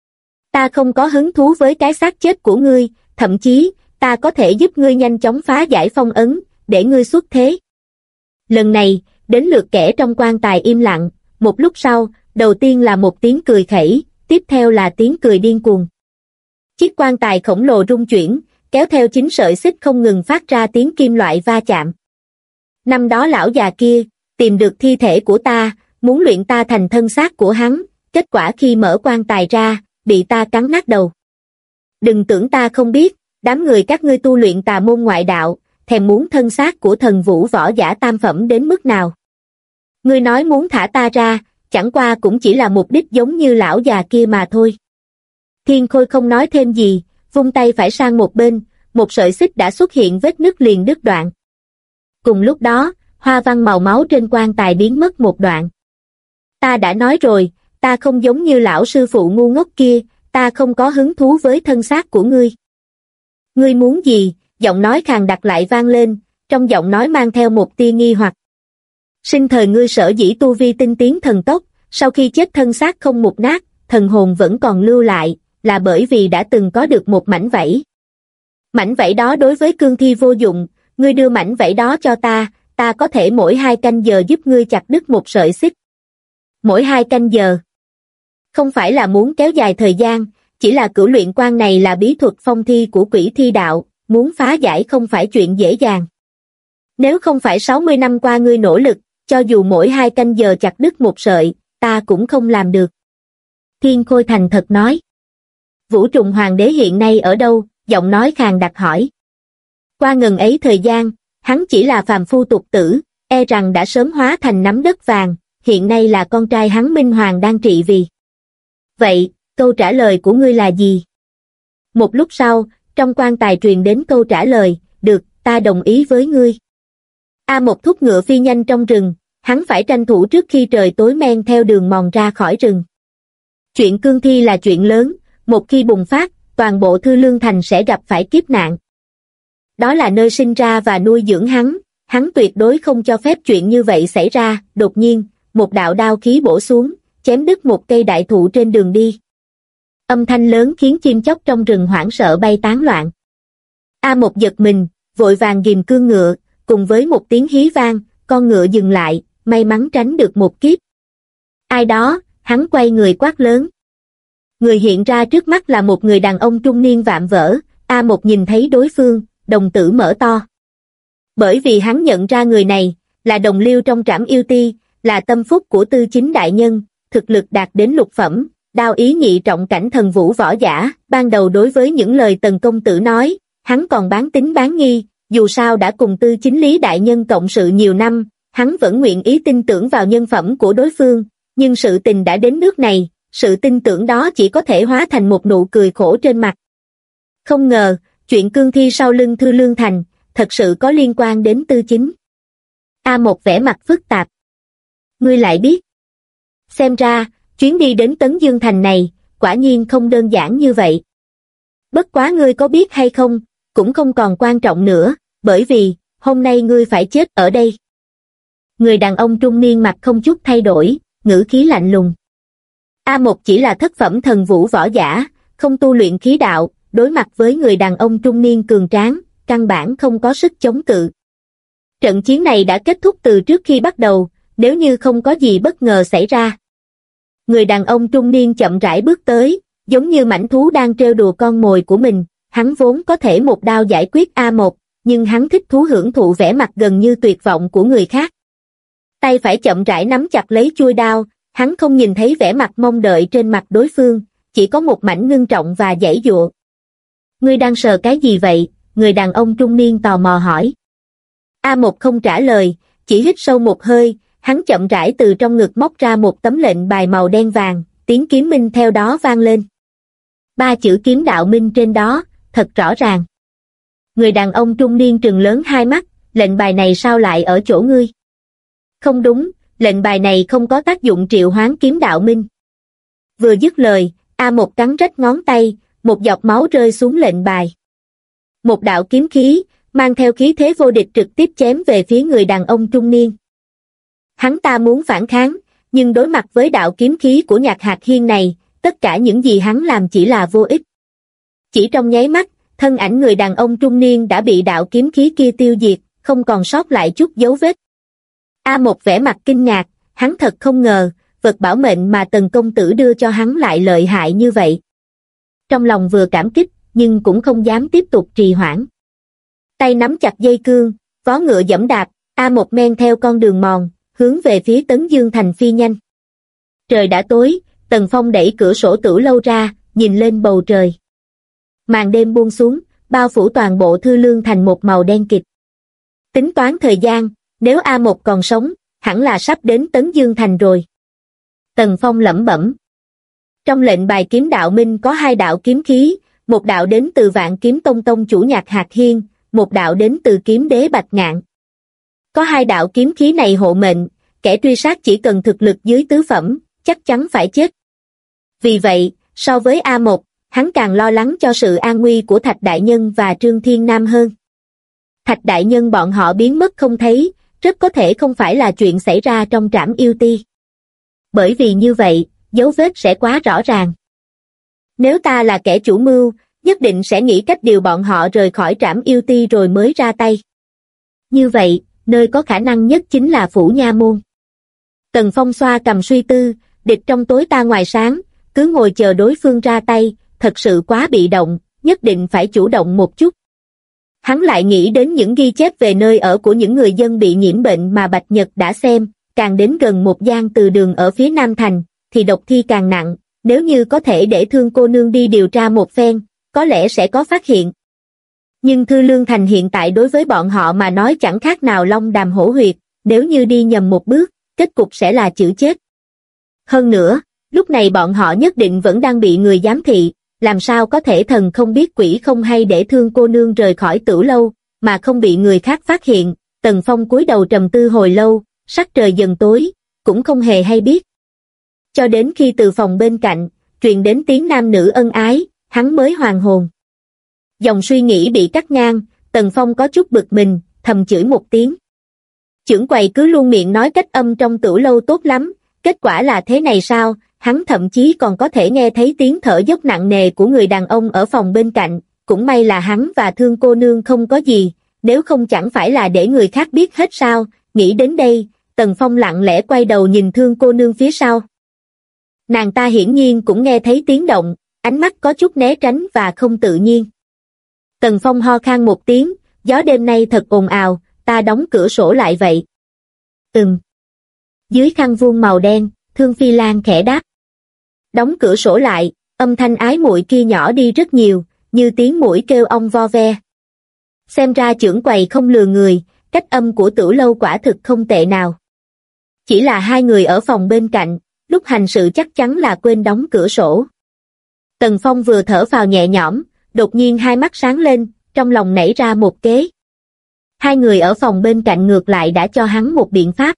Ta không có hứng thú với cái xác chết của ngươi, thậm chí, ta có thể giúp ngươi nhanh chóng phá giải phong ấn, để ngươi xuất thế. Lần này, đến lượt kẻ trong quan tài im lặng, một lúc sau, đầu tiên là một tiếng cười khẩy, tiếp theo là tiếng cười điên cuồng. Chiếc quan tài khổng lồ rung chuyển, kéo theo 9 sợi xích không ngừng phát ra tiếng kim loại va chạm. Năm đó lão già kia, tìm được thi thể của ta, muốn luyện ta thành thân xác của hắn, kết quả khi mở quan tài ra, bị ta cắn nát đầu. Đừng tưởng ta không biết, đám người các ngươi tu luyện tà môn ngoại đạo, thèm muốn thân xác của thần vũ võ giả tam phẩm đến mức nào. Ngươi nói muốn thả ta ra, chẳng qua cũng chỉ là mục đích giống như lão già kia mà thôi. Thiên Khôi không nói thêm gì, vung tay phải sang một bên, một sợi xích đã xuất hiện vết nứt liền đứt đoạn. Cùng lúc đó, hoa văn màu máu trên quan tài biến mất một đoạn. Ta đã nói rồi, ta không giống như lão sư phụ ngu ngốc kia, ta không có hứng thú với thân xác của ngươi. Ngươi muốn gì? Giọng nói khàn đặc lại vang lên, trong giọng nói mang theo một tia nghi hoặc. Sinh thời ngươi sở dĩ tu vi tinh tiến thần tốc, sau khi chết thân xác không mục nát, thần hồn vẫn còn lưu lại, là bởi vì đã từng có được một mảnh vảy. Mảnh vảy đó đối với cương thi vô dụng, ngươi đưa mảnh vảy đó cho ta, ta có thể mỗi 2 canh giờ giúp ngươi chặt đứt một sợi xích. Mỗi 2 canh giờ. Không phải là muốn kéo dài thời gian, chỉ là cửu luyện quan này là bí thuật phong thi của quỷ thi đạo, muốn phá giải không phải chuyện dễ dàng. Nếu không phải 60 năm qua ngươi nỗ lực, cho dù mỗi 2 canh giờ chặt đứt một sợi, ta cũng không làm được. Thiên Khôi thành thật nói. Vũ Trùng Hoàng đế hiện nay ở đâu? Giọng nói khàn đặc hỏi. Qua ngần ấy thời gian, hắn chỉ là phàm phu tục tử, e rằng đã sớm hóa thành nắm đất vàng, hiện nay là con trai hắn Minh Hoàng đang trị vì. Vậy, câu trả lời của ngươi là gì? Một lúc sau, trong quan tài truyền đến câu trả lời, được, ta đồng ý với ngươi. A1 thúc ngựa phi nhanh trong rừng, hắn phải tranh thủ trước khi trời tối men theo đường mòn ra khỏi rừng. Chuyện cương thi là chuyện lớn, một khi bùng phát, toàn bộ Thư Lương Thành sẽ gặp phải kiếp nạn. Đó là nơi sinh ra và nuôi dưỡng hắn tuyệt đối không cho phép chuyện như vậy xảy ra. Đột nhiên, một đạo đao khí bổ xuống, chém đứt một cây đại thụ trên đường đi. Âm thanh lớn khiến chim chóc trong rừng hoảng sợ bay tán loạn. A1 giật mình, vội vàng ghìm cương ngựa, cùng với một tiếng hí vang, con ngựa dừng lại, may mắn tránh được một kiếp. Ai đó, hắn quay người quát lớn. Người hiện ra trước mắt là một người đàn ông trung niên vạm vỡ. A1 nhìn thấy đối phương, đồng tử mở to. Bởi vì hắn nhận ra người này, là đồng liêu trong Trảm Yêu Ti, là tâm phúc của Tư Chính đại nhân, thực lực đạt đến lục phẩm, đao ý nhị trọng cảnh thần vũ võ giả. Ban đầu đối với những lời Tần công tử nói, hắn còn bán tín bán nghi, dù sao đã cùng Tư Chính Lý đại nhân cộng sự nhiều năm, hắn vẫn nguyện ý tin tưởng vào nhân phẩm của đối phương, nhưng sự tình đã đến nước này, sự tin tưởng đó chỉ có thể hóa thành một nụ cười khổ trên mặt. Không ngờ, chuyện cương thi sau lưng Thư Lương Thành, thật sự có liên quan đến Tư Chính. A1 vẻ mặt phức tạp. Ngươi lại biết. Xem ra, chuyến đi đến Tấn Dương Thành này, quả nhiên không đơn giản như vậy. Bất quá ngươi có biết hay không, cũng không còn quan trọng nữa, bởi vì, hôm nay ngươi phải chết ở đây. Người đàn ông trung niên mặt không chút thay đổi, ngữ khí lạnh lùng. A1 chỉ là thất phẩm thần vũ võ giả, không tu luyện khí đạo, đối mặt với người đàn ông trung niên cường tráng, căn bản không có sức chống cự. Trận chiến này đã kết thúc từ trước khi bắt đầu, nếu như không có gì bất ngờ xảy ra. Người đàn ông trung niên chậm rãi bước tới, giống như mãnh thú đang trêu đùa con mồi của mình, hắn vốn có thể một đao giải quyết A1, nhưng hắn thích thú hưởng thụ vẻ mặt gần như tuyệt vọng của người khác. Tay phải chậm rãi nắm chặt lấy chuôi đao, hắn không nhìn thấy vẻ mặt mong đợi trên mặt đối phương, chỉ có một mảnh ngưng trọng và giãy giụa. Ngươi đang sờ cái gì vậy? Người đàn ông trung niên tò mò hỏi. A1 không trả lời, chỉ hít sâu một hơi, hắn chậm rãi từ trong ngực móc ra một tấm lệnh bài màu đen vàng, tiếng kiếm minh theo đó vang lên. 3 chữ kiếm đạo minh trên đó, thật rõ ràng. Người đàn ông trung niên trừng lớn hai mắt, lệnh bài này sao lại ở chỗ ngươi? Không đúng, lệnh bài này không có tác dụng triệu hoán kiếm đạo minh. Vừa dứt lời, A1 cắn rách ngón tay, một giọt máu rơi xuống lệnh bài. Một đạo kiếm khí, mang theo khí thế vô địch trực tiếp chém về phía người đàn ông trung niên. Hắn ta muốn phản kháng, nhưng đối mặt với đạo kiếm khí của Nhạc Hạc Hiên này, tất cả những gì hắn làm chỉ là vô ích. Chỉ trong nháy mắt, thân ảnh người đàn ông trung niên đã bị đạo kiếm khí kia tiêu diệt, không còn sót lại chút dấu vết. A1 vẻ mặt kinh ngạc, hắn thật không ngờ, vật bảo mệnh mà Tần công tử đưa cho hắn lại lợi hại như vậy. Trong lòng vừa cảm kích, nhưng cũng không dám tiếp tục trì hoãn. Tay nắm chặt dây cương, vó ngựa giẫm đạp, A1 men theo con đường mòn, hướng về phía Tấn Dương Thành phi nhanh. Trời đã tối, Tần Phong đẩy cửa sổ tửu lâu ra, nhìn lên bầu trời. Màn đêm buông xuống, bao phủ toàn bộ Thư Lương Thành một màu đen kịt. Tính toán thời gian, nếu A1 còn sống, hẳn là sắp đến Tấn Dương Thành rồi. Tần Phong lẩm bẩm. Trong lệnh bài kiếm đạo minh có 2 đạo kiếm khí, một đạo đến từ Vạn Kiếm Tông tông chủ Nhạc Hạc Hiên, một đạo đến từ kiếm đế Bạch Ngạn. Có 2 đạo kiếm khí này hộ mệnh, kẻ truy sát chỉ cần thực lực dưới tứ phẩm, chắc chắn phải chết. Vì vậy, so với A1, hắn càng lo lắng cho sự an nguy của Thạch Đại Nhân và Trương Thiên Nam hơn. Thạch Đại Nhân bọn họ biến mất không thấy, rất có thể không phải là chuyện xảy ra trong Trảm Yêu Ti. Bởi vì như vậy, dấu vết sẽ quá rõ ràng. Nếu ta là kẻ chủ mưu, nhất định sẽ nghĩ cách điều bọn họ rời khỏi Trảm Yêu Ti rồi mới ra tay. Như vậy, nơi có khả năng nhất chính là Phủ Nha Môn. Tần Phong xoa cầm suy tư, địch trong tối ta ngoài sáng, cứ ngồi chờ đối phương ra tay, thật sự quá bị động, nhất định phải chủ động một chút. Hắn lại nghĩ đến những ghi chép về nơi ở của những người dân bị nhiễm bệnh mà Bạch Nhật đã xem, càng đến gần một gian từ đường ở phía Nam Thành, thì độc thi càng nặng, nếu như có thể để Thương cô nương đi điều tra một phen, có lẽ sẽ có phát hiện. Nhưng Thư Lương Thành hiện tại đối với bọn họ mà nói chẳng khác nào long đàm hổ huyệt, nếu như đi nhầm một bước, kết cục sẽ là chữ chết. Hơn nữa, lúc này bọn họ nhất định vẫn đang bị người giám thị, làm sao có thể thần không biết quỷ không hay để Thương cô nương rời khỏi Tửu lâu, mà không bị người khác phát hiện. Tần Phong cúi đầu trầm tư hồi lâu, sắc trời dần tối, cũng không hề hay biết. Cho đến khi từ phòng bên cạnh, truyền đến tiếng nam nữ ân ái, hắn mới hoàn hồn. Dòng suy nghĩ bị cắt ngang, Tần Phong có chút bực mình, thầm chửi một tiếng. Chưởng quầy cứ luôn miệng nói cách âm trong tửu lâu tốt lắm, kết quả là thế này sao? Hắn thậm chí còn có thể nghe thấy tiếng thở dốc nặng nề của người đàn ông ở phòng bên cạnh, cũng may là hắn và Thương cô nương không có gì, nếu không chẳng phải là để người khác biết hết sao. Nghĩ đến đây, Tần Phong lặng lẽ quay đầu nhìn Thương cô nương phía sau. Nàng ta hiển nhiên cũng nghe thấy tiếng động, ánh mắt có chút né tránh và không tự nhiên. Tần Phong ho khan một tiếng, gió đêm nay thật ồn ào, ta đóng cửa sổ lại vậy. Dưới khăn vuông màu đen, Thương Phi Lan khẽ đáp. Đóng cửa sổ lại, âm thanh ái muội kia nhỏ đi rất nhiều, như tiếng muỗi kêu ong vo ve. Xem ra chưởng quầy không lừa người, cách âm của tửu lâu quả thực không tệ nào. Chỉ là hai người ở phòng bên cạnh, lúc hành sự chắc chắn là quên đóng cửa sổ. Tần Phong vừa thở phào nhẹ nhõm, đột nhiên hai mắt sáng lên, trong lòng nảy ra một kế. Hai người ở phòng bên cạnh ngược lại đã cho hắn một biện pháp.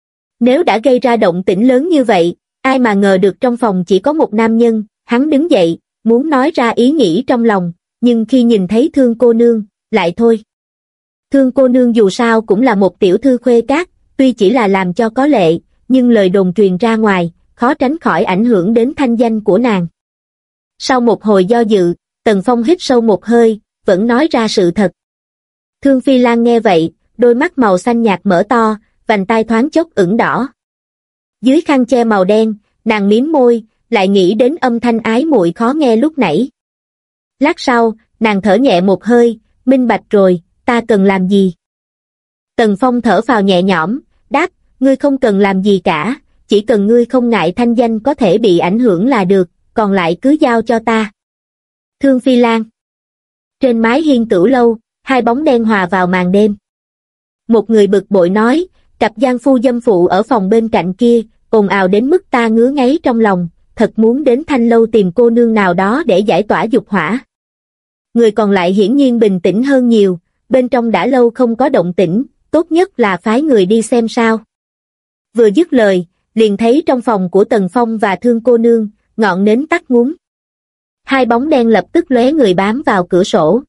Nếu đã gây ra động tĩnh lớn như vậy, ai mà ngờ được trong phòng chỉ có một nam nhân. Hắn đứng dậy, muốn nói ra ý nghĩ trong lòng, nhưng khi nhìn thấy Thương cô nương, lại thôi. Thương cô nương dù sao cũng là một tiểu thư khuê các, tuy chỉ là làm cho có lệ, nhưng lời đồn truyền ra ngoài, khó tránh khỏi ảnh hưởng đến thanh danh của nàng. Sau một hồi do dự, Tần Phong hít sâu một hơi, vẫn nói ra sự thật. Thương Phi Lan nghe vậy, đôi mắt màu xanh nhạt mở to, vành tai thoáng chốc ửng đỏ. Dưới khăn che màu đen, nàng mím môi, lại nghĩ đến âm thanh ái muội khó nghe lúc nãy. Lát sau, nàng thở nhẹ một hơi, minh bạch rồi, ta cần làm gì? Tần Phong thở phào nhẹ nhõm, đáp, ngươi không cần làm gì cả, chỉ cần ngươi không ngại thanh danh có thể bị ảnh hưởng là được, còn lại cứ giao cho ta. Thương Phi Lan. Trên mái hiên tửu lâu, hai bóng đen hòa vào màn đêm. Một người bực bội nói, cặp giang phu dâm phụ ở phòng bên cạnh kia, ồn ào đến mức ta ngứa ngáy trong lòng, thật muốn đến thanh lâu tìm cô nương nào đó để giải tỏa dục hỏa. Người còn lại hiển nhiên bình tĩnh hơn nhiều, bên trong đã lâu không có động tĩnh, tốt nhất là phái người đi xem sao. Vừa dứt lời, liền thấy trong phòng của Tần Phong và Thương cô nương, ngọn nến tắt ngúm. Hai bóng đen lập tức lóe người bám vào cửa sổ.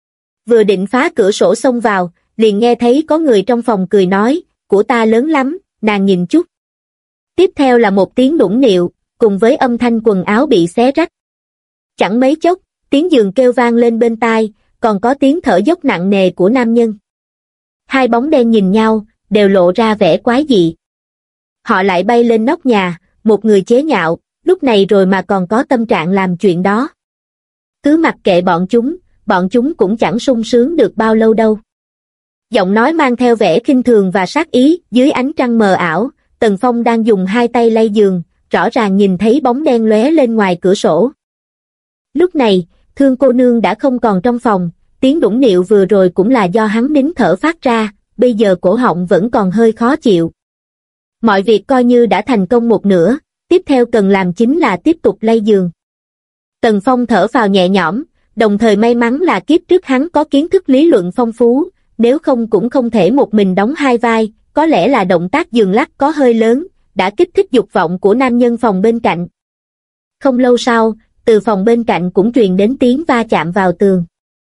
Vừa định phá cửa sổ xông vào, liền nghe thấy có người trong phòng cười nói, của ta lớn lắm, nàng nhìn chút. Tiếp theo là một tiếng nũng nịu, cùng với âm thanh quần áo bị xé rách. Chẳng mấy chốc, tiếng giường kêu vang lên bên tai, còn có tiếng thở dốc nặng nề của nam nhân. Hai bóng đen nhìn nhau, đều lộ ra vẻ quái dị. Họ lại bay lên nóc nhà, một người chế nhạo, lúc này rồi mà còn có tâm trạng làm chuyện đó. Cứ mặc kệ bọn chúng cũng chẳng sung sướng được bao lâu đâu. Giọng nói mang theo vẻ khinh thường và sát ý, dưới ánh trăng mờ ảo, Tần Phong đang dùng hai tay lay giường, rõ ràng nhìn thấy bóng đen lóe lên ngoài cửa sổ. Lúc này, Thương cô nương đã không còn trong phòng, tiếng đũng nịu vừa rồi cũng là do hắn nín thở phát ra, bây giờ cổ họng vẫn còn hơi khó chịu. Mọi việc coi như đã thành công một nửa, tiếp theo cần làm chính là tiếp tục lay giường. Tần Phong thở phào nhẹ nhõm, đồng thời may mắn là kiếp trước hắn có kiến thức lý luận phong phú, nếu không cũng không thể một mình đóng hai vai, có lẽ là động tác giường lắc có hơi lớn, đã kích thích dục vọng của nam nhân phòng bên cạnh. Không lâu sau, từ phòng bên cạnh cũng truyền đến tiếng va chạm vào tường.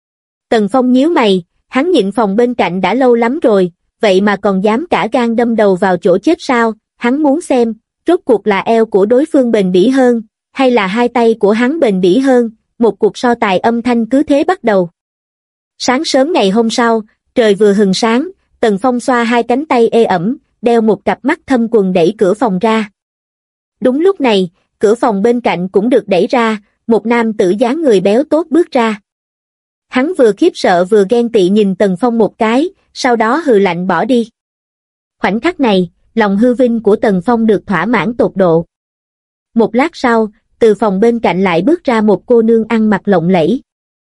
Tần Phong nhíu mày, hắn nhịn phòng bên cạnh đã lâu lắm rồi, vậy mà còn dám cả gan đâm đầu vào chỗ chết sao? Hắn muốn xem, rốt cuộc là eo của đối phương bền bỉ hơn, hay là hai tay của hắn bền bỉ hơn, một cuộc so tài âm thanh cứ thế bắt đầu. Sáng sớm ngày hôm sau, trời vừa hừng sáng, Tần Phong xoa hai cánh tay ê ẩm, đeo một cặp mắt thâm quầng đẩy cửa phòng ra. Đúng lúc này, cửa phòng bên cạnh cũng được đẩy ra, một nam tử dáng người béo tốt bước ra. Hắn vừa khiếp sợ vừa ghen tị nhìn Tần Phong một cái, sau đó hừ lạnh bỏ đi. Khoảnh khắc này, lòng hư vinh của Tần Phong được thỏa mãn tột độ. Một lát sau, từ phòng bên cạnh lại bước ra một cô nương ăn mặc lộng lẫy.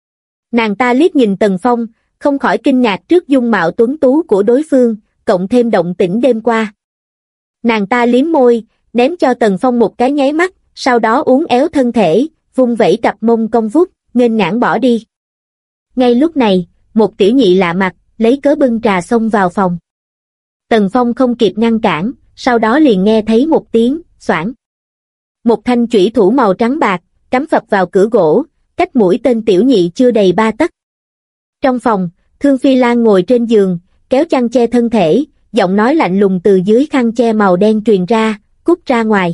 Nàng ta liếc nhìn Tần Phong, không khỏi kinh ngạc trước dung mạo tuấn tú của đối phương, cộng thêm động tĩnh đêm qua. Nàng ta liếm môi, ném cho Tần Phong một cái nháy mắt, sau đó uốn éo thân thể, vung vẩy cặp mông cong vút, nghênh ngang bỏ đi. Ngay lúc này, một tiểu nhị lạ mặt, lấy cớ bưng trà xông vào phòng. Tần Phong không kịp ngăn cản, sau đó liền nghe thấy một tiếng xoảng. Một thanh chủy thủ màu trắng bạc, cắm phập vào cửa gỗ, cách mũi tên tiểu nhị chưa đầy 3 tấc. Trong phòng, Thương Phi Lan ngồi trên giường, kéo chăn che thân thể, giọng nói lạnh lùng từ dưới khăn che màu đen truyền ra, cút ra ngoài.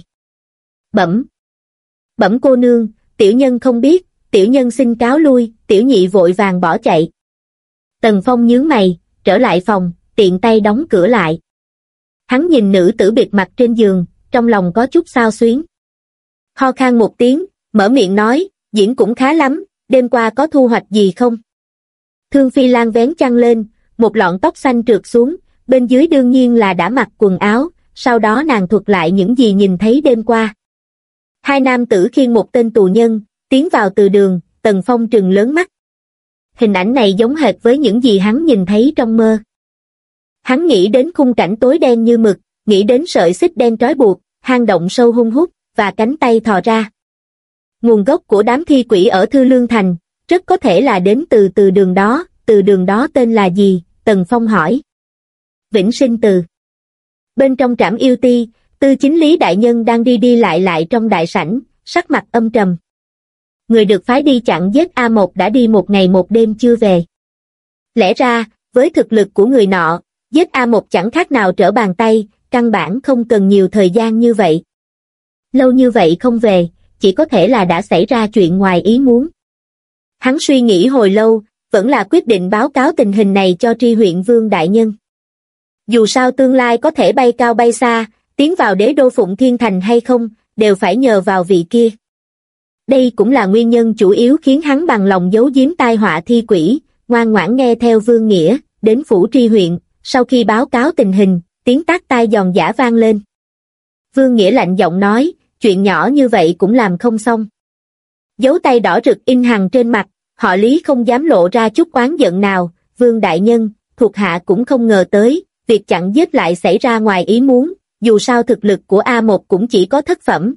Bẩm. Bẩm cô nương, tiểu nhân không biết, tiểu nhân xin cáo lui, tiểu nhị vội vàng bỏ chạy. Tần Phong nhướng mày, trở lại phòng, tiện tay đóng cửa lại. Hắn nhìn nữ tử bịt mặt trên giường, trong lòng có chút xao xuyến. Ho khan một tiếng, mở miệng nói, diễn cũng khá lắm, đêm qua có thu hoạch gì không? Thương Phi Lan vén chăn lên, một lọn tóc xanh trượt xuống, bên dưới đương nhiên là đã mặc quần áo, sau đó nàng thuật lại những gì nhìn thấy đêm qua. Hai nam tử khiêng một tên tù nhân, tiến vào từ đường, Tần Phong trừng lớn mắt. Hình ảnh này giống hệt với những gì hắn nhìn thấy trong mơ. Hắn nghĩ đến khung cảnh tối đen như mực, nghĩ đến sợi xích đen trói buộc, hang động sâu hun hút, và cánh tay thò ra. Nguồn gốc của đám thi quỷ ở Thư Lương Thành, rất có thể là đến từ từ đường đó tên là gì? Tần Phong hỏi. Vĩnh Sinh Từ. Bên trong trảm yêu ti, Tư Chính Lý đại nhân đang đi lại trong đại sảnh, sắc mặt âm trầm. Người được phái đi chặn giết A1 đã đi một ngày một đêm chưa về. Lẽ ra, với thực lực của người nọ, giết A1 chẳng khác nào trở bàn tay, căn bản không cần nhiều thời gian như vậy. Lâu như vậy không về, chỉ có thể là đã xảy ra chuyện ngoài ý muốn. Hắn suy nghĩ hồi lâu, vẫn là quyết định báo cáo tình hình này cho Tri huyện Vương đại nhân. Dù sao tương lai có thể bay cao bay xa, tiến vào đế đô Phụng Thiên Thành hay không, đều phải nhờ vào vị kia. Đây cũng là nguyên nhân chủ yếu khiến hắn bằng lòng giấu giếm tai họa thi quỷ, ngoan ngoãn nghe theo Vương Nghĩa, đến phủ Tri huyện, sau khi báo cáo tình hình, tiếng tát tai giòn giã vang lên. Vương Nghĩa lạnh giọng nói, chuyện nhỏ như vậy cũng làm không xong. Dấu tay đỏ rực in hằn trên mặt, họ Lý không dám lộ ra chút oán giận nào, Vương đại nhân, thuộc hạ cũng không ngờ tới, việc chặn giết lại xảy ra ngoài ý muốn, dù sao thực lực của A1 cũng chỉ có thất phẩm.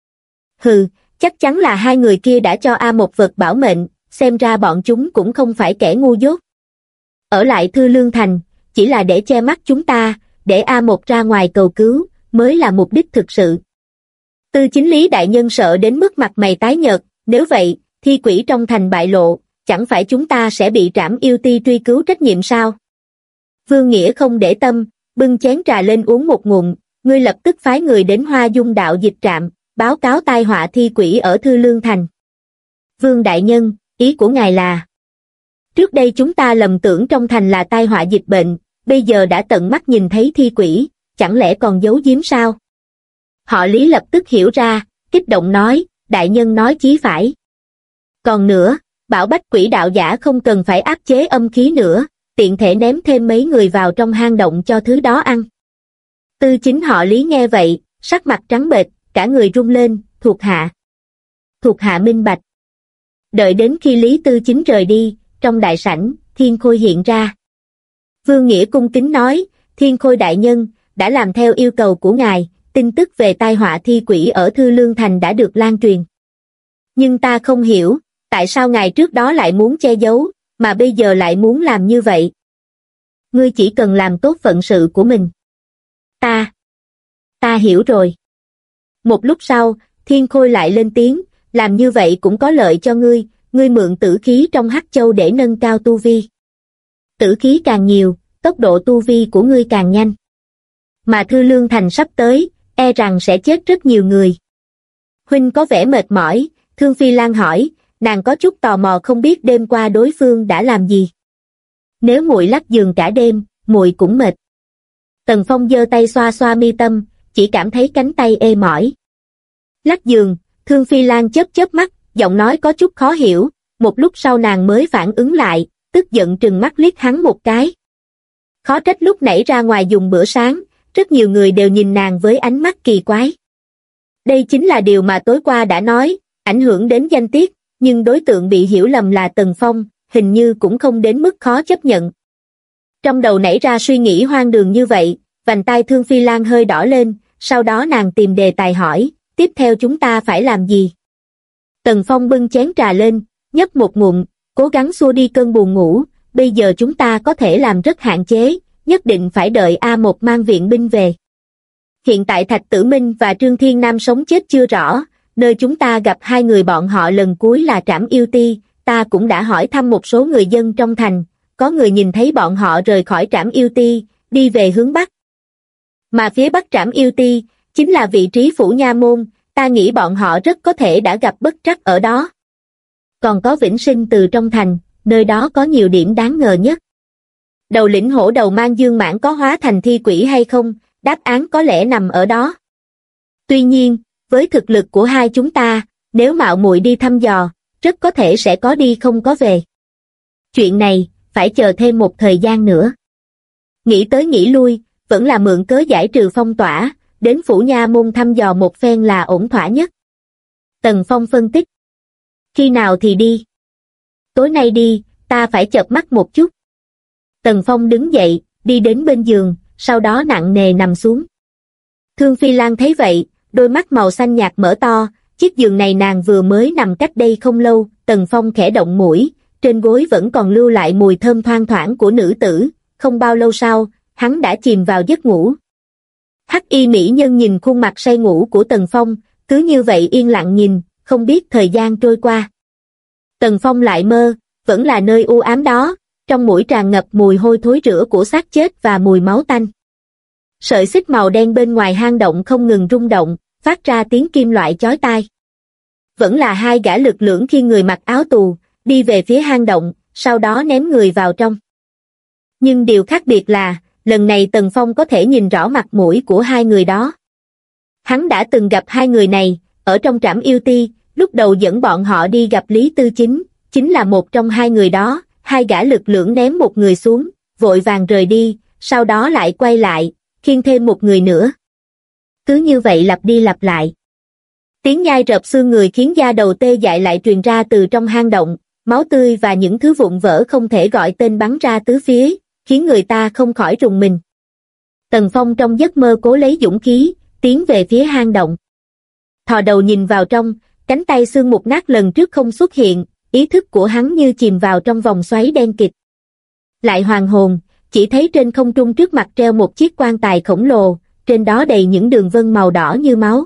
Hừ, chắc chắn là hai người kia đã cho A1 vật bảo mệnh, xem ra bọn chúng cũng không phải kẻ ngu dốt. Ở lại Thư Lương Thành, chỉ là để che mắt chúng ta, để A1 ra ngoài cầu cứu, mới là mục đích thực sự. Tư Chính Lý đại nhân sợ đến mức mặt mày tái nhợt, nếu vậy, thi quỷ trong thành bại lộ, chẳng phải chúng ta sẽ bị trảm yêu ti truy cứu trách nhiệm sao? Vương Nghĩa không để tâm, bưng chén trà lên uống một ngụm, ngươi lập tức phái người đến Hoa Dung đạo dịch trạm, báo cáo tai họa thi quỷ ở Thư Lương Thành. Vương đại nhân, ý của ngài là... Trước đây chúng ta lầm tưởng trong thành là tai họa dịch bệnh, bây giờ đã tận mắt nhìn thấy thi quỷ, chẳng lẽ còn giấu giếm sao? Họ Lý lập tức hiểu ra, kích động nói, đại nhân nói chí phải. Còn nữa, bảo bách quỷ đạo giả không cần phải áp chế âm khí nữa, tiện thể ném thêm mấy người vào trong hang động cho thứ đó ăn. Tư Chính họ Lý nghe vậy, sắc mặt trắng bệch, cả người run lên, thuộc hạ. Thuộc hạ minh bạch. Đợi đến khi Lý Tư Chính rời đi, trong đại sảnh, Thiên Khôi hiện ra. Vương Nghĩa cung kính nói, Thiên Khôi đại nhân, đã làm theo yêu cầu của ngài, tin tức về tai họa thi quỷ ở Thư Lương Thành đã được lan truyền. Nhưng ta không hiểu, tại sao ngài trước đó lại muốn che giấu, mà bây giờ lại muốn làm như vậy? Ngươi chỉ cần làm tốt phận sự của mình. Ta hiểu rồi. Một lúc sau, Thiên Khôi lại lên tiếng, làm như vậy cũng có lợi cho ngươi, ngươi mượn tử khí trong Hắc Châu để nâng cao tu vi. Tử khí càng nhiều, tốc độ tu vi của ngươi càng nhanh. Mà Thư Lương Thành sắp tới, e rằng sẽ chết rất nhiều người. Huynh có vẻ mệt mỏi, Thương Phi Lan hỏi, nàng có chút tò mò không biết đêm qua đối phương đã làm gì. Nếu muội lắc giường cả đêm, muội cũng mệt. Tần Phong giơ tay xoa xoa mi tâm, chỉ cảm thấy cánh tay ê mỏi. Lắc giường, Thương Phi Lan chớp chớp mắt, giọng nói có chút khó hiểu, một lúc sau nàng mới phản ứng lại, tức giận trừng mắt liếc hắn một cái. Khó trách lúc nãy ra ngoài dùng bữa sáng, rất nhiều người đều nhìn nàng với ánh mắt kỳ quái. Đây chính là điều mà tối qua đã nói, ảnh hưởng đến danh tiết, nhưng đối tượng bị hiểu lầm là Tần Phong, hình như cũng không đến mức khó chấp nhận. Trong đầu nảy ra suy nghĩ hoang đường như vậy, vành tai Thương Phi Lan hơi đỏ lên, sau đó nàng tìm đề tài hỏi, tiếp theo chúng ta phải làm gì? Tần Phong bưng chén trà lên, nhấp một ngụm, cố gắng xua đi cơn buồn ngủ, bây giờ chúng ta có thể làm rất hạn chế, nhất định phải đợi A1 mang viện binh về. hiện tại Thạch Tử Minh và Trương Thiên Nam sống chết chưa rõ, nơi chúng ta gặp hai người bọn họ lần cuối là Trảm Yêu Ti, ta cũng đã hỏi thăm một số người dân trong thành, có người nhìn thấy bọn họ rời khỏi Trảm Yêu Ti, đi về hướng Bắc. Mà phía Bắc Trảm Yêu Ti, chính là vị trí Phủ Nha Môn, ta nghĩ bọn họ rất có thể đã gặp bất trắc ở đó. Còn có Vĩnh Sinh từ trong thành, nơi đó có nhiều điểm đáng ngờ nhất. Đầu lĩnh hổ đầu mang dương mãn có hóa thành thi quỷ hay không, đáp án có lẽ nằm ở đó. Tuy nhiên, với thực lực của hai chúng ta, nếu mạo muội đi thăm dò, rất có thể sẽ có đi không có về. Chuyện này, phải chờ thêm một thời gian nữa. Nghĩ tới nghĩ lui, vẫn là mượn cớ giải trừ phong tỏa, đến Phủ Nha Môn thăm dò một phen là ổn thỏa nhất. Tần Phong phân tích. Khi nào thì đi? Tối nay đi, ta phải chợp mắt một chút. Tần Phong đứng dậy, đi đến bên giường, sau đó nặng nề nằm xuống. Thương Phi Lan thấy vậy, đôi mắt màu xanh nhạt mở to, chiếc giường này nàng vừa mới nằm cách đây không lâu. Tần Phong khẽ động mũi, trên gối vẫn còn lưu lại mùi thơm thoang thoảng của nữ tử, không bao lâu sau, hắn đã chìm vào giấc ngủ. Hắc y mỹ nhân nhìn khuôn mặt say ngủ của Tần Phong, cứ như vậy yên lặng nhìn, không biết thời gian trôi qua. Tần Phong lại mơ, vẫn là nơi u ám đó, trong mũi tràn ngập mùi hôi thối rữa của xác chết và mùi máu tanh. Sợi xích màu đen bên ngoài hang động không ngừng rung động, phát ra tiếng kim loại chói tai. Vẫn là hai gã lực lưỡng khi người mặc áo tù, đi về phía hang động, sau đó ném người vào trong. Nhưng điều khác biệt là, lần này Tần Phong có thể nhìn rõ mặt mũi của hai người đó. Hắn đã từng gặp hai người này, ở trong Trảm Yêu Ti, lúc đầu dẫn bọn họ đi gặp Lý Tư chính là một trong hai người đó. Hai gã lực lưỡng ném một người xuống, vội vàng rời đi, sau đó lại quay lại, khiêng thêm một người nữa. Cứ như vậy lặp đi lặp lại. Tiếng nhai rợp xương người khiến da đầu tê dại lại truyền ra từ trong hang động, máu tươi và những thứ vụn vỡ không thể gọi tên bắn ra tứ phía, khiến người ta không khỏi rùng mình. Tần Phong trong giấc mơ cố lấy dũng khí, tiến về phía hang động. Thò đầu nhìn vào trong, cánh tay xương mục nát lần trước không xuất hiện, ý thức của hắn như chìm vào trong vòng xoáy đen kịt. Lại hoàn hồn, chỉ thấy trên không trung trước mặt treo một chiếc quan tài khổng lồ, trên đó đầy những đường vân màu đỏ như máu.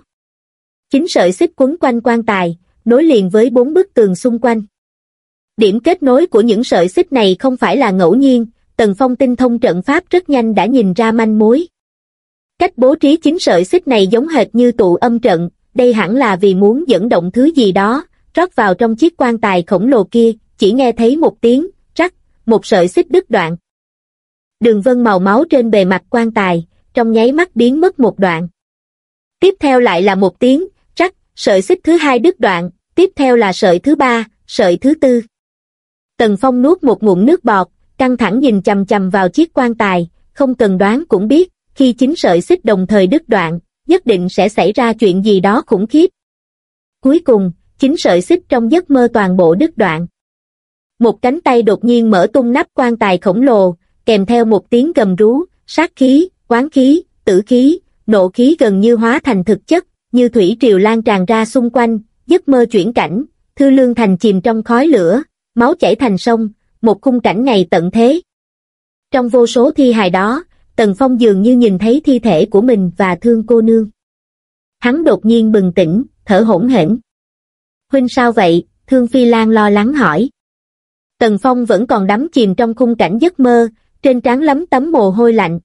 9 sợi xích quấn quanh quan tài, nối liền với 4 bức tường xung quanh. Điểm kết nối của những sợi xích này không phải là ngẫu nhiên, Tần Phong tinh thông trận pháp rất nhanh đã nhìn ra manh mối. Cách bố trí 9 sợi xích này giống hệt như tụ âm trận, đây hẳn là vì muốn dẫn động thứ gì đó, rót vào trong chiếc quan tài khổng lồ kia. Chỉ nghe thấy một tiếng, rắc, một sợi xích đứt đoạn. Đường vân màu máu trên bề mặt quan tài, trong nháy mắt biến mất một đoạn. Tiếp theo lại là một tiếng, rắc, sợi xích thứ hai đứt đoạn, tiếp theo là sợi thứ ba, sợi thứ tư. Tần Phong nuốt một ngụm nước bọt, căng thẳng nhìn chằm chằm vào chiếc quan tài, không cần đoán cũng biết, khi 9 sợi xích đồng thời đứt đoạn, nhất định sẽ xảy ra chuyện gì đó khủng khiếp. Cuối cùng, 9 sợi xích trong giấc mơ toàn bộ đứt đoạn. Một cánh tay đột nhiên mở tung nắp quan tài khổng lồ, kèm theo một tiếng gầm rú, sát khí, oán khí, tử khí, nộ khí gần như hóa thành thực chất, như thủy triều lan tràn ra xung quanh. Giấc mơ chuyển cảnh, Thư Lương Thành chìm trong khói lửa, máu chảy thành sông, một khung cảnh ngày tận thế. Trong vô số thi hài đó, Tần Phong dường như nhìn thấy thi thể của mình và Thương cô nương. Hắn đột nhiên bừng tỉnh, thở hổn hển. Huynh sao vậy? Thương Phi Lan lo lắng hỏi. Tần Phong vẫn còn đắm chìm trong khung cảnh giấc mơ, trên trán lấm tấm mồ hôi lạnh.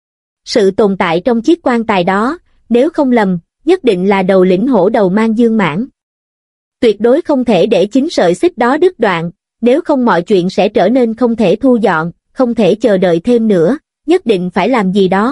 Sự tồn tại trong chiếc quan tài đó, nếu không lầm, nhất định là đầu lĩnh hổ đầu mang dương mãn. Tuyệt đối không thể để 9 sợi xích đó đứt đoạn, nếu không mọi chuyện sẽ trở nên không thể thu dọn, không thể chờ đợi thêm nữa, nhất định phải làm gì đó.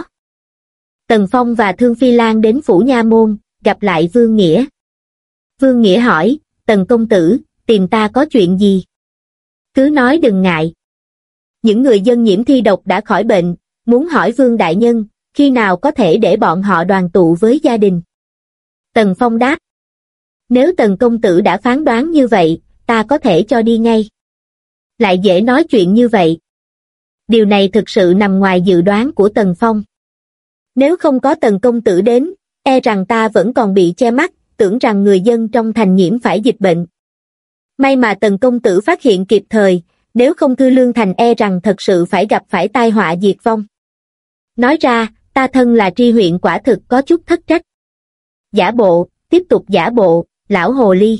Tần Phong và Thương Phi Lan đến Phủ Nha Môn, gặp lại Vương Nghĩa. Vương Nghĩa hỏi, Tần công tử, tìm ta có chuyện gì? Cứ nói đừng ngại. Những người dân nhiễm thi độc đã khỏi bệnh, muốn hỏi Vương đại nhân, khi nào có thể để bọn họ đoàn tụ với gia đình? Tần Phong đáp. Nếu Tần công tử đã phán đoán như vậy, ta có thể cho đi ngay. Lại dễ nói chuyện như vậy. Điều này thực sự nằm ngoài dự đoán của Tần Phong. Nếu không có Tần công tử đến, e rằng ta vẫn còn bị che mắt, tưởng rằng người dân trong thành nhiễm phải dịch bệnh. May mà Tần công tử phát hiện kịp thời, nếu không Thư Lương Thành e rằng thật sự phải gặp phải tai họa diệt vong. Nói ra, ta thân là tri huyện quả thực có chút thất trách. Giả bộ, tiếp tục giả bộ, lão hồ ly.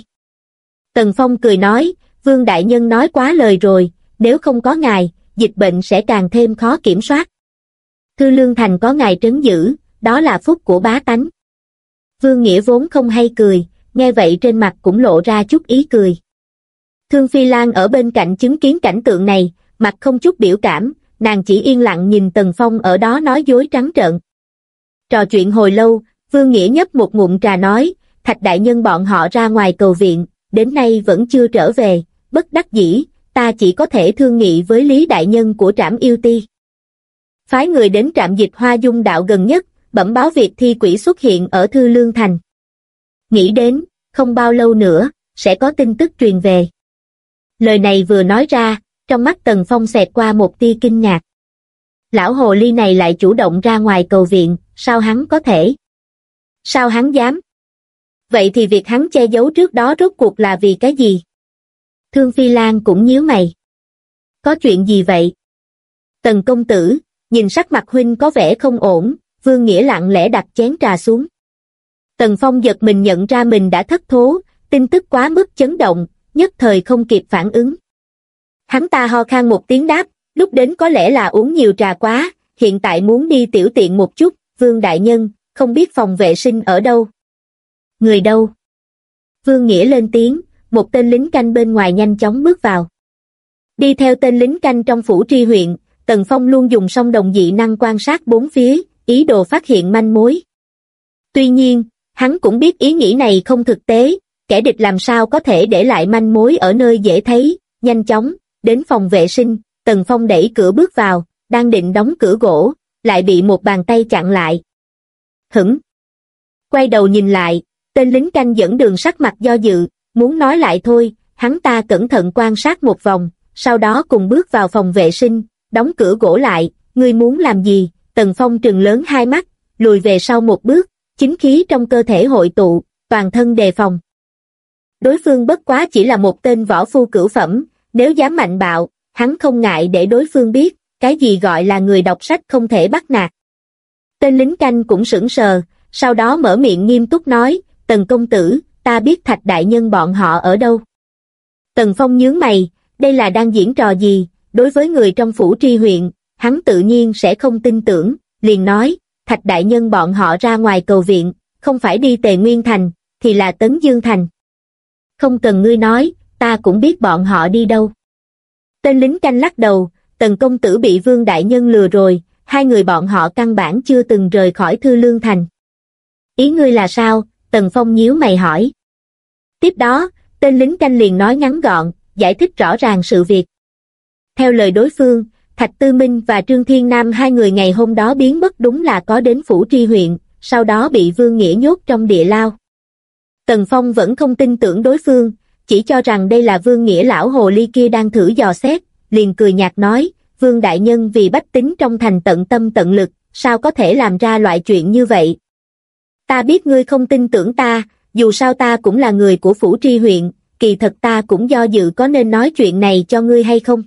Tần Phong cười nói, Vương đại nhân nói quá lời rồi, nếu không có ngài, dịch bệnh sẽ càng thêm khó kiểm soát. Thư Lương Thành có ngài trấn giữ, đó là phúc của bá tánh. Vương Nghĩa vốn không hay cười, nghe vậy trên mặt cũng lộ ra chút ý cười. Thương Phi Lan ở bên cạnh chứng kiến cảnh tượng này, mặt không chút biểu cảm, nàng chỉ yên lặng nhìn Tần Phong ở đó nói dối trắng trợn. Trò chuyện hồi lâu, Vương Nghĩa nhấp một ngụm trà nói, Thạch đại nhân bọn họ ra ngoài cầu viện, đến nay vẫn chưa trở về, bất đắc dĩ, ta chỉ có thể thương nghị với Lý đại nhân của Trảm Yêu Ti. Phái người đến trạm dịch Hoa Dung đạo gần nhất, bẩm báo việc thi quỷ xuất hiện ở Thư Lương Thành. Nghĩ đến, không bao lâu nữa, sẽ có tin tức truyền về. Lời này vừa nói ra, trong mắt Tần Phong xẹt qua một tia kinh ngạc. Lão hồ ly này lại chủ động ra ngoài cầu viện, sao hắn có thể? Sao hắn dám? Vậy thì việc hắn che giấu trước đó rốt cuộc là vì cái gì? Thương Phi Lan cũng nhíu mày. Có chuyện gì vậy? Tần công tử, nhìn sắc mặt huynh có vẻ không ổn, Vương Nghĩa lặng lẽ đặt chén trà xuống. Tần Phong giật mình nhận ra mình đã thất thố, tin tức quá mức chấn động, nhất thời không kịp phản ứng. Hắn ta ho khan một tiếng đáp, lúc đến có lẽ là uống nhiều trà quá, hiện tại muốn đi tiểu tiện một chút, Vương đại nhân, không biết phòng vệ sinh ở đâu. Người đâu? Vương Nghĩa lên tiếng, một tên lính canh bên ngoài nhanh chóng bước vào. Đi theo tên lính canh trong phủ tri huyện, Tần Phong luôn dùng song đồng dị năng quan sát bốn phía, ý đồ phát hiện manh mối. Tuy nhiên, hắn cũng biết ý nghĩ này không thực tế, kẻ địch làm sao có thể để lại manh mối ở nơi dễ thấy, nhanh chóng, đến phòng vệ sinh, Tần Phong đẩy cửa bước vào, đang định đóng cửa gỗ, lại bị một bàn tay chặn lại. Hửng! Quay đầu nhìn lại, tên lính canh dẫn đường sắc mặt do dự, muốn nói lại thôi, hắn ta cẩn thận quan sát một vòng, sau đó cùng bước vào phòng vệ sinh, đóng cửa gỗ lại, ngươi muốn làm gì? Tần Phong trừng lớn hai mắt, lùi về sau một bước, chính khí trong cơ thể hội tụ, toàn thân đề phòng. Đối phương bất quá chỉ là một tên võ phu cửu phẩm, nếu dám mạnh bạo, hắn không ngại để đối phương biết, cái gì gọi là người đọc sách không thể bắt nạt. Tên lính canh cũng sững sờ, sau đó mở miệng nghiêm túc nói, Tần công tử, ta biết Thạch đại nhân bọn họ ở đâu. Tần Phong nhướng mày, đây là đang diễn trò gì, đối với người trong phủ tri huyện, hắn tự nhiên sẽ không tin tưởng, liền nói, Thạch đại nhân bọn họ ra ngoài cầu viện, không phải đi Tề Nguyên Thành, thì là Tấn Dương Thành. Không cần ngươi nói, ta cũng biết bọn họ đi đâu. Tên lính canh lắc đầu, Tần công tử bị Vương đại nhân lừa rồi, hai người bọn họ căn bản chưa từng rời khỏi Thư Lương Thành. Ý ngươi là sao? Tần Phong nhíu mày hỏi. Tiếp đó, tên lính canh liền nói ngắn gọn, giải thích rõ ràng sự việc. Theo lời đối phương, Thạch Tư Minh và Trương Thiên Nam hai người ngày hôm đó biến mất đúng là có đến phủ tri huyện, sau đó bị Vương Nghĩa nhốt trong địa lao. Tần Phong vẫn không tin tưởng đối phương, chỉ cho rằng đây là Vương Nghĩa lão hồ ly kia đang thử dò xét, liền cười nhạt nói, Vương đại nhân vì bách tính trong thành tận tâm tận lực, sao có thể làm ra loại chuyện như vậy? Ta biết ngươi không tin tưởng ta, dù sao ta cũng là người của phủ tri huyện, kỳ thật ta cũng do dự có nên nói chuyện này cho ngươi hay không.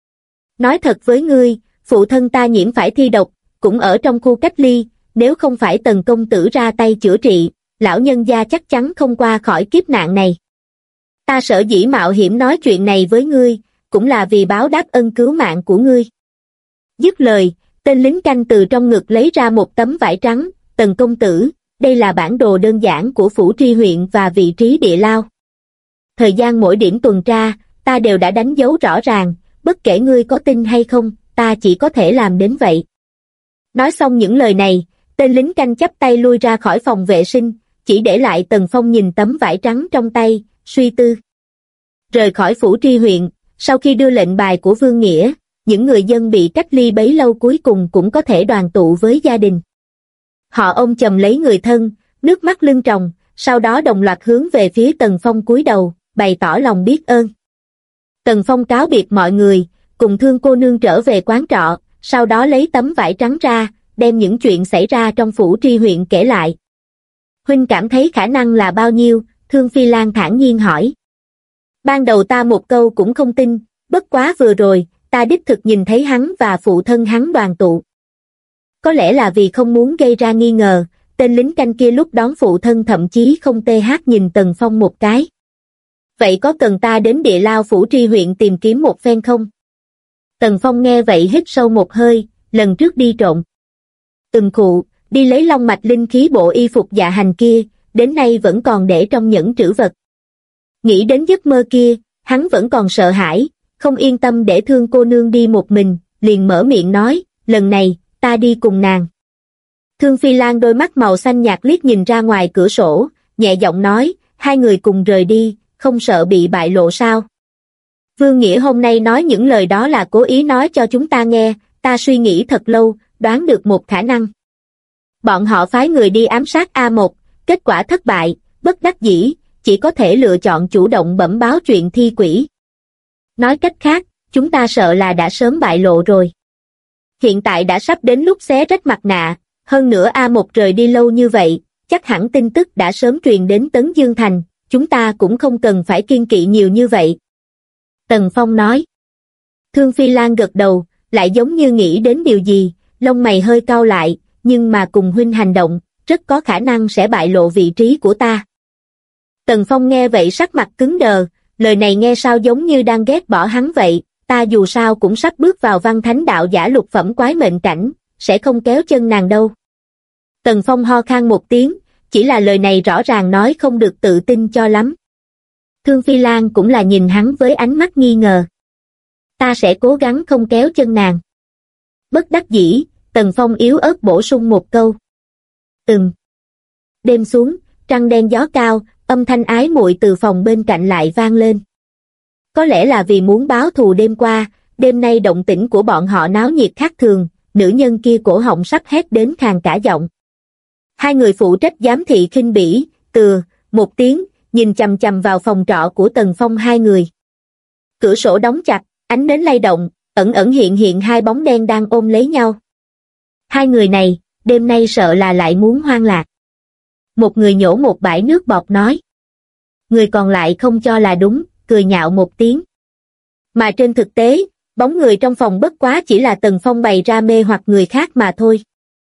Nói thật với ngươi, phụ thân ta nhiễm phải thi độc, cũng ở trong khu cách ly, nếu không phải Tần công tử ra tay chữa trị, lão nhân gia chắc chắn không qua khỏi kiếp nạn này. Ta sở dĩ mạo hiểm nói chuyện này với ngươi, cũng là vì báo đáp ân cứu mạng của ngươi. Dứt lời, tên lính canh từ trong ngực lấy ra một tấm vải trắng, Tần công tử, đây là bản đồ đơn giản của phủ tri huyện và vị trí địa lao. Thời gian mỗi điểm tuần tra, ta đều đã đánh dấu rõ ràng, bất kể ngươi có tin hay không, ta chỉ có thể làm đến vậy. Nói xong những lời này, tên lính canh chắp tay lui ra khỏi phòng vệ sinh, chỉ để lại Tần Phong nhìn tấm vải trắng trong tay, suy tư. Rời khỏi phủ tri huyện, sau khi đưa lệnh bài của Vương Nghĩa, những người dân bị cách ly bấy lâu cuối cùng cũng có thể đoàn tụ với gia đình. Họ ôm chầm lấy người thân, nước mắt lưng tròng, sau đó đồng loạt hướng về phía Tần Phong cúi đầu, bày tỏ lòng biết ơn. Tần Phong cáo biệt mọi người, cùng Thương cô nương trở về quán trọ, sau đó lấy tấm vải trắng ra, đem những chuyện xảy ra trong phủ tri huyện kể lại. Huynh cảm thấy khả năng là bao nhiêu? Thương Phi Lan thản nhiên hỏi. Ban đầu ta một câu cũng không tin, bất quá vừa rồi, ta đích thực nhìn thấy hắn và phụ thân hắn đoàn tụ. có lẽ là vì không muốn gây ra nghi ngờ, tên lính canh kia lúc đón phụ thân thậm chí không tê hát nhìn Tần Phong một cái. Vậy có cần ta đến Địa Lao Phủ Tri huyện tìm kiếm một phen không? Tần Phong nghe vậy hít sâu một hơi, lần trước đi trộm. Khụ, đi lấy long mạch linh khí bộ y phục dạ hành kia, đến nay vẫn còn để trong nhẫn trữ vật. Nghĩ đến giấc mơ kia, hắn vẫn còn sợ hãi, không yên tâm để Thương cô nương đi một mình, liền mở miệng nói, lần này, ta đi cùng nàng. Thương Phi Lan đôi mắt màu xanh nhạt liếc nhìn ra ngoài cửa sổ, nhẹ giọng nói, hai người cùng rời đi, không sợ bị bại lộ sao? Vương Nghĩa hôm nay nói những lời đó là cố ý nói cho chúng ta nghe, ta suy nghĩ thật lâu, đoán được một khả năng. Bọn họ phái người đi ám sát A1, kết quả thất bại, bất đắc dĩ, chỉ có thể lựa chọn chủ động bẩm báo chuyện thi quỷ. Nói cách khác, chúng ta sợ là đã sớm bại lộ rồi. Hiện tại đã sắp đến lúc xé rách mặt nạ, hơn nữa A1 rời đi lâu như vậy, chắc hẳn tin tức đã sớm truyền đến Tấn Dương Thành, chúng ta cũng không cần phải kiêng kỵ nhiều như vậy. Tần Phong nói. Thương Phi Lan gật đầu, lại giống như nghĩ đến điều gì, lông mày hơi cau lại, nhưng mà cùng huynh hành động, rất có khả năng sẽ bại lộ vị trí của ta. Tần Phong nghe vậy sắc mặt cứng đờ, lời này nghe sao giống như đang ghét bỏ hắn vậy, ta dù sao cũng sắp bước vào văn thánh đạo giả lục phẩm quái mệnh cảnh, sẽ không kéo chân nàng đâu. Tần Phong ho khan một tiếng, chỉ là lời này rõ ràng nói không được tự tin cho lắm. Thương Phi Lan cũng là nhìn hắn với ánh mắt nghi ngờ. Ta sẽ cố gắng không kéo chân nàng. Bất đắc dĩ, Tần Phong yếu ớt bổ sung một câu. Đêm xuống, trăng đen gió cao, âm thanh ái muội từ phòng bên cạnh lại vang lên. Có lẽ là vì muốn báo thù đêm qua, đêm nay động tĩnh của bọn họ náo nhiệt khác thường, nữ nhân kia cổ họng sắp hét đến khàn cả giọng. Hai người phụ trách giám thị khinh bỉ, một tiếng, nhìn chằm chằm vào phòng trọ của Tần Phong hai người. Cửa sổ đóng chặt, ánh nến lay động, ẩn ẩn hiện hiện hai bóng đen đang ôm lấy nhau. Hai người này, đêm nay sợ là lại muốn hoang lạc. Một người nhổ một bãi nước bọt nói. Người còn lại không cho là đúng, cười nhạo một tiếng. Mà trên thực tế, bóng người trong phòng bất quá chỉ là Tần Phong bày ra mê hoặc người khác mà thôi.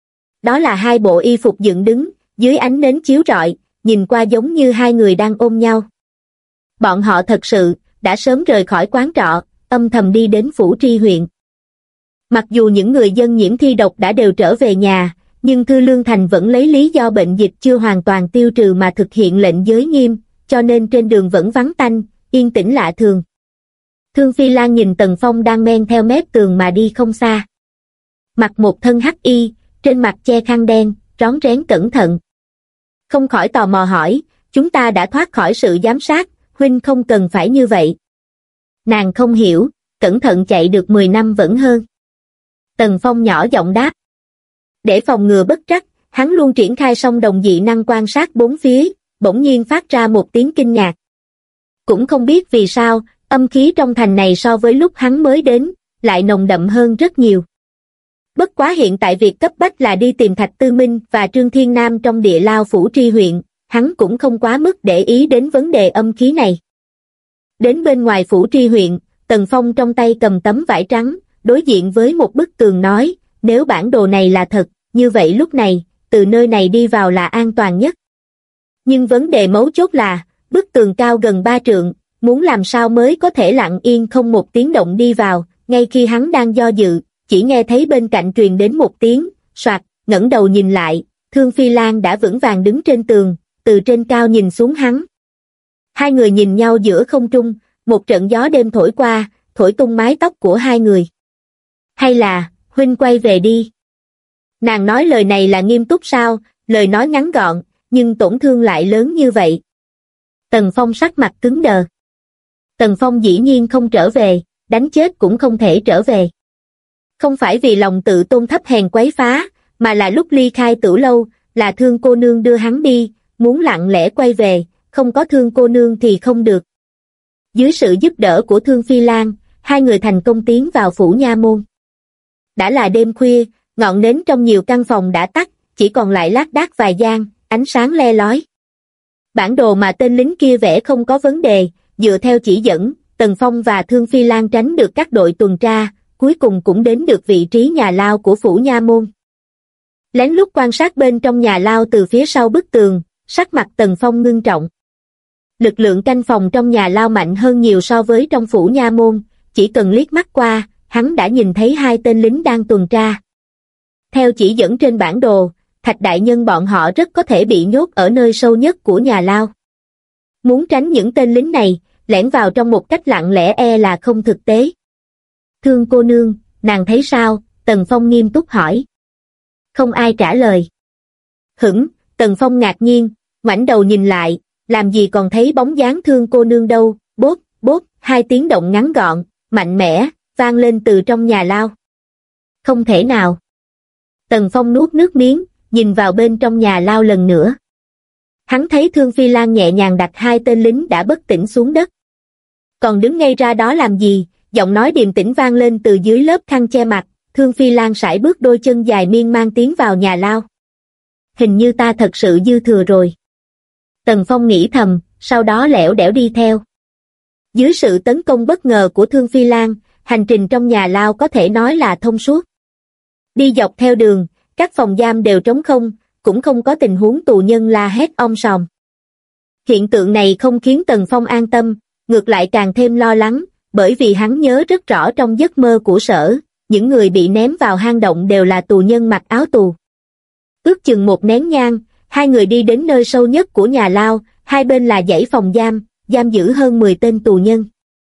Đó là hai bộ y phục dựng đứng, dưới ánh nến chiếu rọi, nhìn qua giống như hai người đang ôm nhau. Bọn họ thật sự, đã sớm rời khỏi quán trọ, âm thầm đi đến Phủ Tri huyện. Mặc dù những người dân nhiễm thi độc đã đều trở về nhà, nhưng Thư Lương Thành vẫn lấy lý do bệnh dịch chưa hoàn toàn tiêu trừ mà thực hiện lệnh giới nghiêm, cho nên trên đường vẫn vắng tanh, yên tĩnh lạ thường. Thương Phi Lan nhìn Tần Phong đang men theo mép tường mà đi không xa. Mặc một thân hắc y, trên mặt che khăn đen, rón rén cẩn thận. Không khỏi tò mò hỏi, chúng ta đã thoát khỏi sự giám sát, huynh không cần phải như vậy. Nàng không hiểu, cẩn thận chạy được 10 năm vẫn hơn. Tần Phong nhỏ giọng đáp. Để phòng ngừa bất trắc, hắn luôn triển khai song đồng dị năng quan sát bốn phía, bỗng nhiên phát ra một tiếng kinh ngạc. Cũng không biết vì sao, âm khí trong thành này so với lúc hắn mới đến, lại nồng đậm hơn rất nhiều. Bất quá hiện tại việc cấp bách là đi tìm Thạch Tư Minh và Trương Thiên Nam trong Địa Lao Phủ Tri huyện, hắn cũng không quá mức để ý đến vấn đề âm khí này. Đến bên ngoài Phủ Tri huyện, Tần Phong trong tay cầm tấm vải trắng, đối diện với một bức tường nói, nếu bản đồ này là thật, như vậy lúc này, từ nơi này đi vào là an toàn nhất. Nhưng vấn đề mấu chốt là, bức tường cao gần 3 trượng, muốn làm sao mới có thể lặng yên không một tiếng động đi vào, ngay khi hắn đang do dự, chỉ nghe thấy bên cạnh truyền đến một tiếng, soạt, ngẩng đầu nhìn lại, Thương Phi Lan đã vững vàng đứng trên tường, từ trên cao nhìn xuống hắn. Hai người nhìn nhau giữa không trung, một trận gió đêm thổi qua, thổi tung mái tóc của hai người. Hay là, huynh quay về đi. Nàng nói lời này là nghiêm túc sao, lời nói ngắn gọn, nhưng tổn thương lại lớn như vậy. Tần Phong sắc mặt cứng đờ. Tần Phong dĩ nhiên không trở về, đánh chết cũng không thể trở về. Không phải vì lòng tự tôn thấp hèn quấy phá, mà là lúc ly khai Tửu Lâu, là Thương cô nương đưa hắn đi, muốn lặng lẽ quay về, không có Thương cô nương thì không được. Dưới sự giúp đỡ của Thương Phi Lan, hai người thành công tiến vào phủ nha môn. Đã là đêm khuya, ngọn nến trong nhiều căn phòng đã tắt, chỉ còn lại lác đác vài gian, ánh sáng le lói. Bản đồ mà tên lính kia vẽ không có vấn đề, dựa theo chỉ dẫn, Tần Phong và Thương Phi Lan tránh được các đội tuần tra, cuối cùng cũng đến được vị trí nhà lao của phủ nha môn. Lén lút quan sát bên trong nhà lao từ phía sau bức tường, sắc mặt Tần Phong ngưng trọng. Lực lượng canh phòng trong nhà lao mạnh hơn nhiều so với trong phủ nha môn, chỉ cần liếc mắt qua, hắn đã nhìn thấy hai tên lính đang tuần tra. Theo chỉ dẫn trên bản đồ, Thạch đại nhân bọn họ rất có thể bị nhốt ở nơi sâu nhất của nhà lao. Muốn tránh những tên lính này, lẻn vào trong một cách lặng lẽ là không thực tế. Thương cô nương, nàng thấy sao? Tần Phong nghiêm túc hỏi. Không ai trả lời. Tần Phong ngạc nhiên, ngoảnh đầu nhìn lại, làm gì còn thấy bóng dáng Thương cô nương đâu. Bốp, bốp, hai tiếng động ngắn gọn, mạnh mẽ, vang lên từ trong nhà lao. Không thể nào. Tần Phong nuốt nước miếng, nhìn vào bên trong nhà lao lần nữa. Hắn thấy Thương Phi Lan nhẹ nhàng đặt hai tên lính đã bất tỉnh xuống đất. Còn đứng ngay ra đó làm gì? Giọng nói điềm tĩnh vang lên từ dưới lớp khăn che mặt. Thương Phi Lan sải bước đôi chân dài miên man tiến vào nhà lao. Hình như ta thật sự dư thừa rồi. Tần Phong nghĩ thầm, sau đó lẻo đẻo đi theo. Dưới sự tấn công bất ngờ của Thương Phi Lan, hành trình trong nhà lao có thể nói là thông suốt. Đi dọc theo đường, các phòng giam đều trống không, cũng không có tình huống tù nhân la hét om sòm. Hiện tượng này không khiến Tần Phong an tâm, ngược lại càng thêm lo lắng, bởi vì hắn nhớ rất rõ trong giấc mơ của Sở, những người bị ném vào hang động đều là tù nhân mặc áo tù. Ước chừng một nén nhang, hai người đi đến nơi sâu nhất của nhà lao, hai bên là dãy phòng giam, giam giữ hơn 10 tên tù nhân.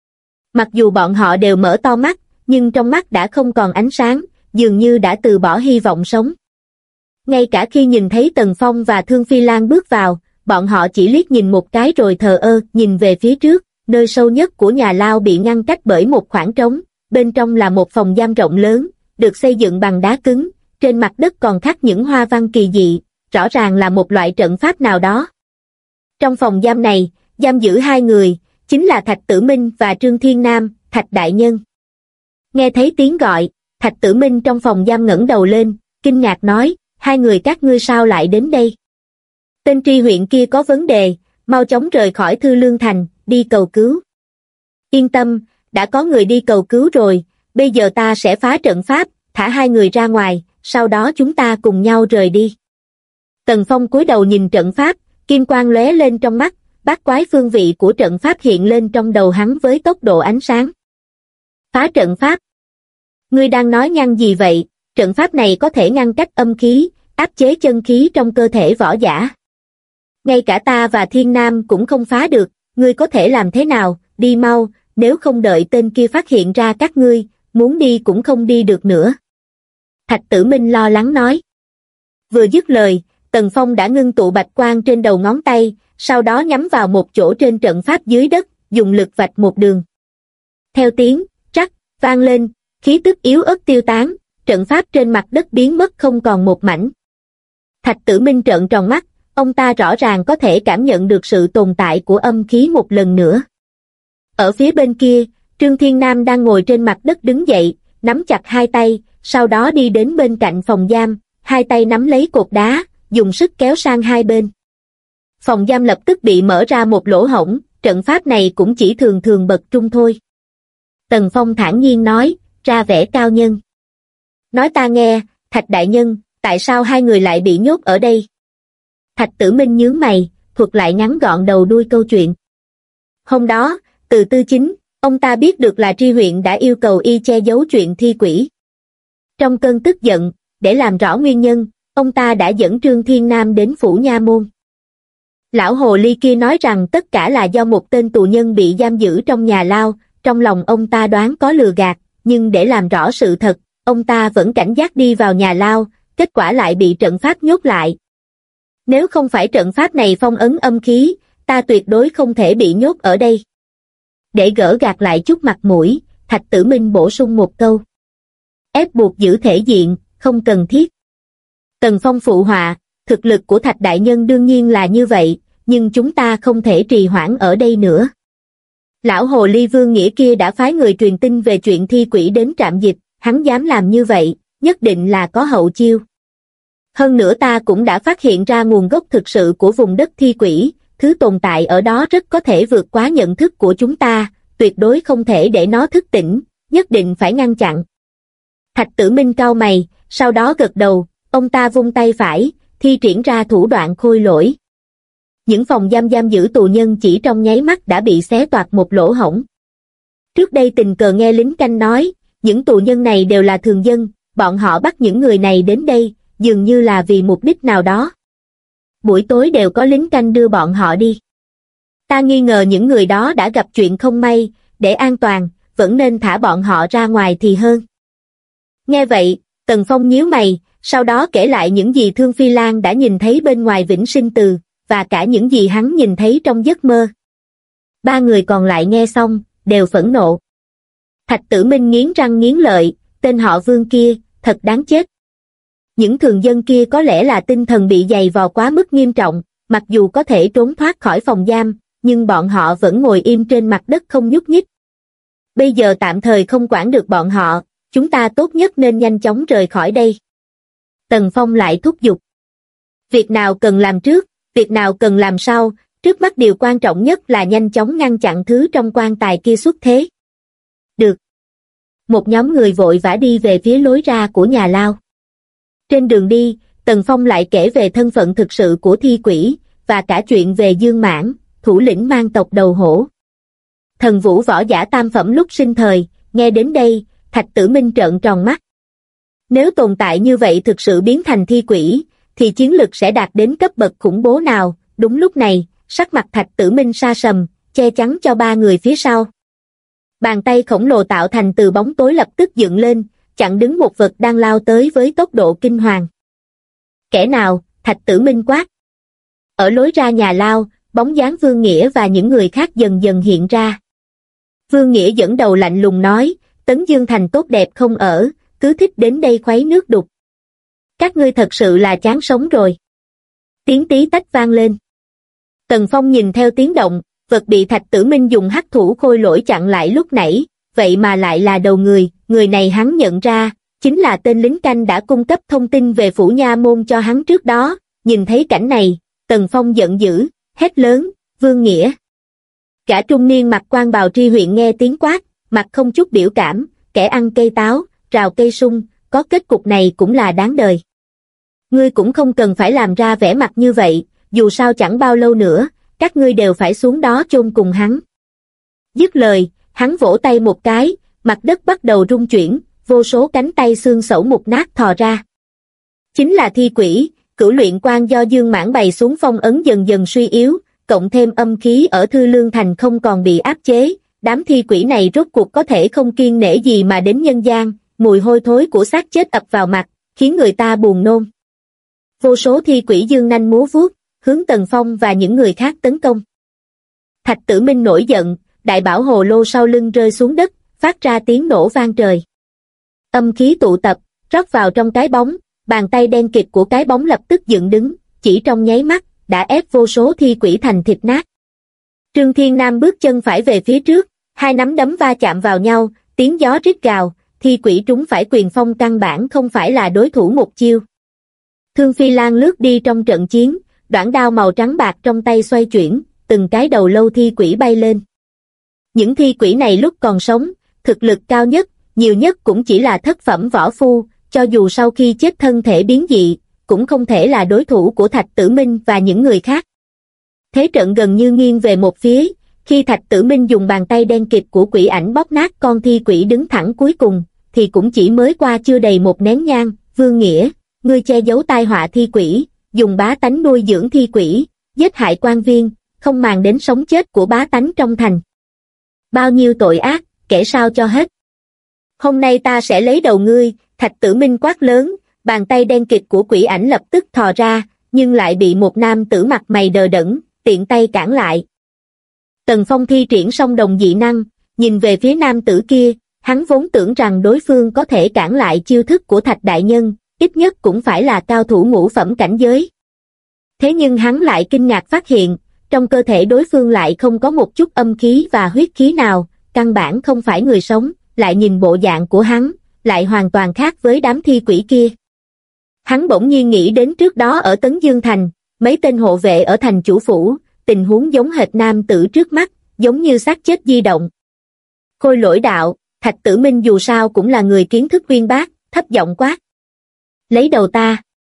Mặc dù bọn họ đều mở to mắt, nhưng trong mắt đã không còn ánh sáng, dường như đã từ bỏ hy vọng sống. Ngay cả khi nhìn thấy Tần Phong và Thương Phi Lan bước vào, bọn họ chỉ liếc nhìn một cái rồi thờ ơ nhìn về phía trước, nơi sâu nhất của nhà lao bị ngăn cách bởi một khoảng trống, bên trong là một phòng giam rộng lớn, được xây dựng bằng đá cứng, trên mặt đất còn khắc những hoa văn kỳ dị, rõ ràng là một loại trận pháp nào đó. Trong phòng giam này, giam giữ hai người, chính là Thạch Tử Minh và Trương Thiên Nam, Thạch đại nhân. Nghe thấy tiếng gọi, Thạch Tử Minh trong phòng giam ngẩng đầu lên, kinh ngạc nói, hai người các ngươi sao lại đến đây? Tên tri huyện kia có vấn đề, mau chóng rời khỏi Thư Lương Thành, đi cầu cứu. Yên tâm, đã có người đi cầu cứu rồi, bây giờ ta sẽ phá trận pháp, thả hai người ra ngoài, sau đó chúng ta cùng nhau rời đi. Tần Phong cúi đầu nhìn trận pháp, kim quang lóe lên trong mắt, bát quái phương vị của trận pháp hiện lên trong đầu hắn với tốc độ ánh sáng. Phá trận pháp? Ngươi đang nói nhăng gì vậy? Trận pháp này có thể ngăn cách âm khí, áp chế chân khí trong cơ thể võ giả. Ngay cả ta và Thiên Nam cũng không phá được, ngươi có thể làm thế nào? Đi mau, nếu không đợi tên kia phát hiện ra các ngươi, muốn đi cũng không đi được nữa. Thạch Tử Minh lo lắng nói. Vừa dứt lời, Tần Phong đã ngưng tụ bạch quang trên đầu ngón tay, sau đó nhắm vào một chỗ trên trận pháp dưới đất, dùng lực vạch một đường. Theo tiếng trắc vang lên, khí tức yếu ớt tiêu tán, trận pháp trên mặt đất biến mất không còn một mảnh. Thạch Tử Minh trợn tròn mắt, ông ta rõ ràng có thể cảm nhận được sự tồn tại của âm khí một lần nữa. Ở phía bên kia, Trương Thiên Nam đang ngồi trên mặt đất đứng dậy, nắm chặt hai tay, sau đó đi đến bên cạnh phòng giam, hai tay nắm lấy cột đá, dùng sức kéo sang hai bên. Phòng giam lập tức bị mở ra một lỗ hổng, trận pháp này cũng chỉ thường thường bậc trung thôi. Tần Phong thản nhiên nói, ra vẻ cao nhân. Nói ta nghe, Thạch đại nhân, tại sao hai người lại bị nhốt ở đây? Thạch Tử Minh nhướng mày, thuật lại ngắn gọn đầu đuôi câu chuyện. Hôm đó, từ Tư Chính, ông ta biết được là tri huyện đã yêu cầu y che giấu chuyện thi quỷ. Trong cơn tức giận, để làm rõ nguyên nhân, ông ta đã dẫn Trương Thiên Nam đến phủ nha môn. Lão hồ ly kia nói rằng tất cả là do một tên tù nhân bị giam giữ trong nhà lao, trong lòng ông ta đoán có lừa gạt, nhưng để làm rõ sự thật, ông ta vẫn cảnh giác đi vào nhà lao, kết quả lại bị trận pháp nhốt lại. Nếu không phải trận pháp này phong ấn âm khí, ta tuyệt đối không thể bị nhốt ở đây. Để gỡ gạt lại chút mặt mũi, Thạch Tử Minh bổ sung một câu. Ép buộc giữ thể diện, không cần thiết. Tần Phong phụ họa, thực lực của Thạch đại nhân đương nhiên là như vậy, nhưng chúng ta không thể trì hoãn ở đây nữa. Lão hồ ly Vương Nghĩa kia đã phái người truyền tin về chuyện thi quỷ đến trạm dịch, hắn dám làm như vậy, nhất định là có hậu chiêu. Hơn nữa ta cũng đã phát hiện ra nguồn gốc thực sự của vùng đất thi quỷ, thứ tồn tại ở đó rất có thể vượt quá nhận thức của chúng ta, tuyệt đối không thể để nó thức tỉnh, nhất định phải ngăn chặn. Thạch Tử Minh cau mày, sau đó gật đầu, Ông ta vung tay phải, thi triển ra thủ đoạn khôi lỗi. Những phòng giam giữ tù nhân chỉ trong nháy mắt đã bị xé toạc một lỗ hổng. Trước đây tình cờ nghe lính canh nói, những tù nhân này đều là thường dân, bọn họ bắt những người này đến đây, dường như là vì mục đích nào đó. Buổi tối đều có lính canh đưa bọn họ đi. Ta nghi ngờ những người đó đã gặp chuyện không may, để an toàn, vẫn nên thả bọn họ ra ngoài thì hơn. Nghe vậy, Tần Phong nhíu mày, sau đó kể lại những gì Thương Phi Lan đã nhìn thấy bên ngoài Vĩnh Sinh Từ, và cả những gì hắn nhìn thấy trong giấc mơ. Ba người còn lại nghe xong, đều phẫn nộ. Thạch Tử Minh nghiến răng nghiến lợi, tên họ Vương kia, thật đáng chết. Những thường dân kia có lẽ là tinh thần bị dày vò quá mức nghiêm trọng, mặc dù có thể trốn thoát khỏi phòng giam, nhưng bọn họ vẫn ngồi im trên mặt đất không nhúc nhích. Bây giờ tạm thời không quản được bọn họ, chúng ta tốt nhất nên nhanh chóng rời khỏi đây. Tần Phong lại thúc giục. Việc nào cần làm trước, việc nào cần làm sau, trước mắt điều quan trọng nhất là nhanh chóng ngăn chặn thứ trong quan tài kia xuất thế. Được. Một nhóm người vội vã đi về phía lối ra của nhà lao. Trên đường đi, Tần Phong lại kể về thân phận thực sự của thi quỷ, và cả chuyện về Dương Mãn, thủ lĩnh mang tộc đầu hổ. Thần vũ võ giả tam phẩm lúc sinh thời, nghe đến đây, Thạch Tử Minh trợn tròn mắt. Nếu tồn tại như vậy thực sự biến thành thi quỷ, thì chiến lực sẽ đạt đến cấp bậc khủng bố nào? Đúng lúc này, sắc mặt Thạch Tử Minh sa sầm, che chắn cho ba người phía sau. Bàn tay khổng lồ tạo thành từ bóng tối lập tức dựng lên, chặn đứng một vật đang lao tới với tốc độ kinh hoàng. Kẻ nào? Thạch Tử Minh quát. Ở lối ra nhà lao, bóng dáng Vương Nghĩa và những người khác dần dần hiện ra. Vương Nghĩa dẫn đầu lạnh lùng nói, Tấn Dương Thành tốt đẹp không ở, cứ thích đến đây khuấy nước đục. Các ngươi thật sự là chán sống rồi. Tiếng tí tách vang lên. Tần Phong nhìn theo tiếng động, vật bị Thạch Tử Minh dùng hắc thủ khôi lỗi chặn lại lúc nãy, vậy mà lại là đầu người này hắn nhận ra, chính là tên lính canh đã cung cấp thông tin về Phủ Nha Môn cho hắn trước đó. Nhìn thấy cảnh này, Tần Phong giận dữ, hét lớn, Vương Nghĩa. Gã trung niên mặc quan bào tri huyện nghe tiếng quát, mặt không chút biểu cảm, kẻ ăn cây táo, rào cây sung, có kết cục này cũng là đáng đời. Ngươi cũng không cần phải làm ra vẻ mặt như vậy, dù sao chẳng bao lâu nữa, các ngươi đều phải xuống đó chôn cùng hắn. Dứt lời, hắn vỗ tay một cái, mặt đất bắt đầu rung chuyển, vô số cánh tay xương sẩu mục nát thò ra. Chính là thi quỷ, cửu luyện quan do Dương Mãn bày xuống phong ấn dần dần suy yếu, cộng thêm âm khí ở Thư Lương Thành không còn bị áp chế, đám thi quỷ này rốt cuộc có thể không kiêng nể gì mà đến nhân gian, mùi hôi thối của xác chết ập vào mặt, khiến người ta buồn nôn. Vô số thi quỷ dương nanh múa vuốt, hướng Tần Phong và những người khác tấn công. Thạch Tử Minh nổi giận, đại bảo hồ lô sau lưng rơi xuống đất, phát ra tiếng nổ vang trời. Âm khí tụ tập, rót vào trong cái bóng, bàn tay đen kịt của cái bóng lập tức dựng đứng, chỉ trong nháy mắt, đã ép vô số thi quỷ thành thịt nát. Trương Thiên Nam bước chân phải về phía trước, hai nắm đấm va chạm vào nhau, tiếng gió rít gào, thi quỷ trúng phải quyền phong căn bản không phải là đối thủ một chiêu. Thương Phi Lan lướt đi trong trận chiến, đoản đao màu trắng bạc trong tay xoay chuyển, từng cái đầu lâu thi quỷ bay lên. Những thi quỷ này lúc còn sống, thực lực cao nhất, nhiều nhất cũng chỉ là thất phẩm võ phu, cho dù sau khi chết thân thể biến dị, cũng không thể là đối thủ của Thạch Tử Minh và những người khác. Thế trận gần như nghiêng về một phía, khi Thạch Tử Minh dùng bàn tay đen kịt của quỷ ảnh bóp nát con thi quỷ đứng thẳng cuối cùng, thì cũng chỉ mới qua chưa đầy một nén nhang. Vương Nghĩa, ngươi che giấu tai họa thi quỷ, dùng bá tánh nuôi dưỡng thi quỷ, giết hại quan viên, không màng đến sống chết của bá tánh trong thành. Bao nhiêu tội ác, kể sao cho hết. Hôm nay ta sẽ lấy đầu ngươi. Thạch Tử Minh quát lớn, bàn tay đen kịt của quỷ ảnh lập tức thò ra, nhưng lại bị một nam tử mặt mày đờ đẫn, tiện tay cản lại. Tần Phong thi triển song đồng dị năng, nhìn về phía nam tử kia, hắn vốn tưởng rằng đối phương có thể cản lại chiêu thức của Thạch đại nhân, ít nhất cũng phải là cao thủ ngũ phẩm cảnh giới. Thế nhưng hắn lại kinh ngạc phát hiện, trong cơ thể đối phương lại không có một chút âm khí và huyết khí nào, căn bản không phải người sống, lại nhìn bộ dạng của hắn, lại hoàn toàn khác với đám thi quỷ kia. Hắn bỗng nhiên nghĩ đến trước đó ở Tấn Dương Thành, mấy tên hộ vệ ở thành chủ phủ, tình huống giống hệt nam tử trước mắt, giống như xác chết di động. Khôi lỗi đạo, Thạch Tử Minh dù sao cũng là người kiến thức uyên bác, thấp giọng quát. Lấy đầu ta.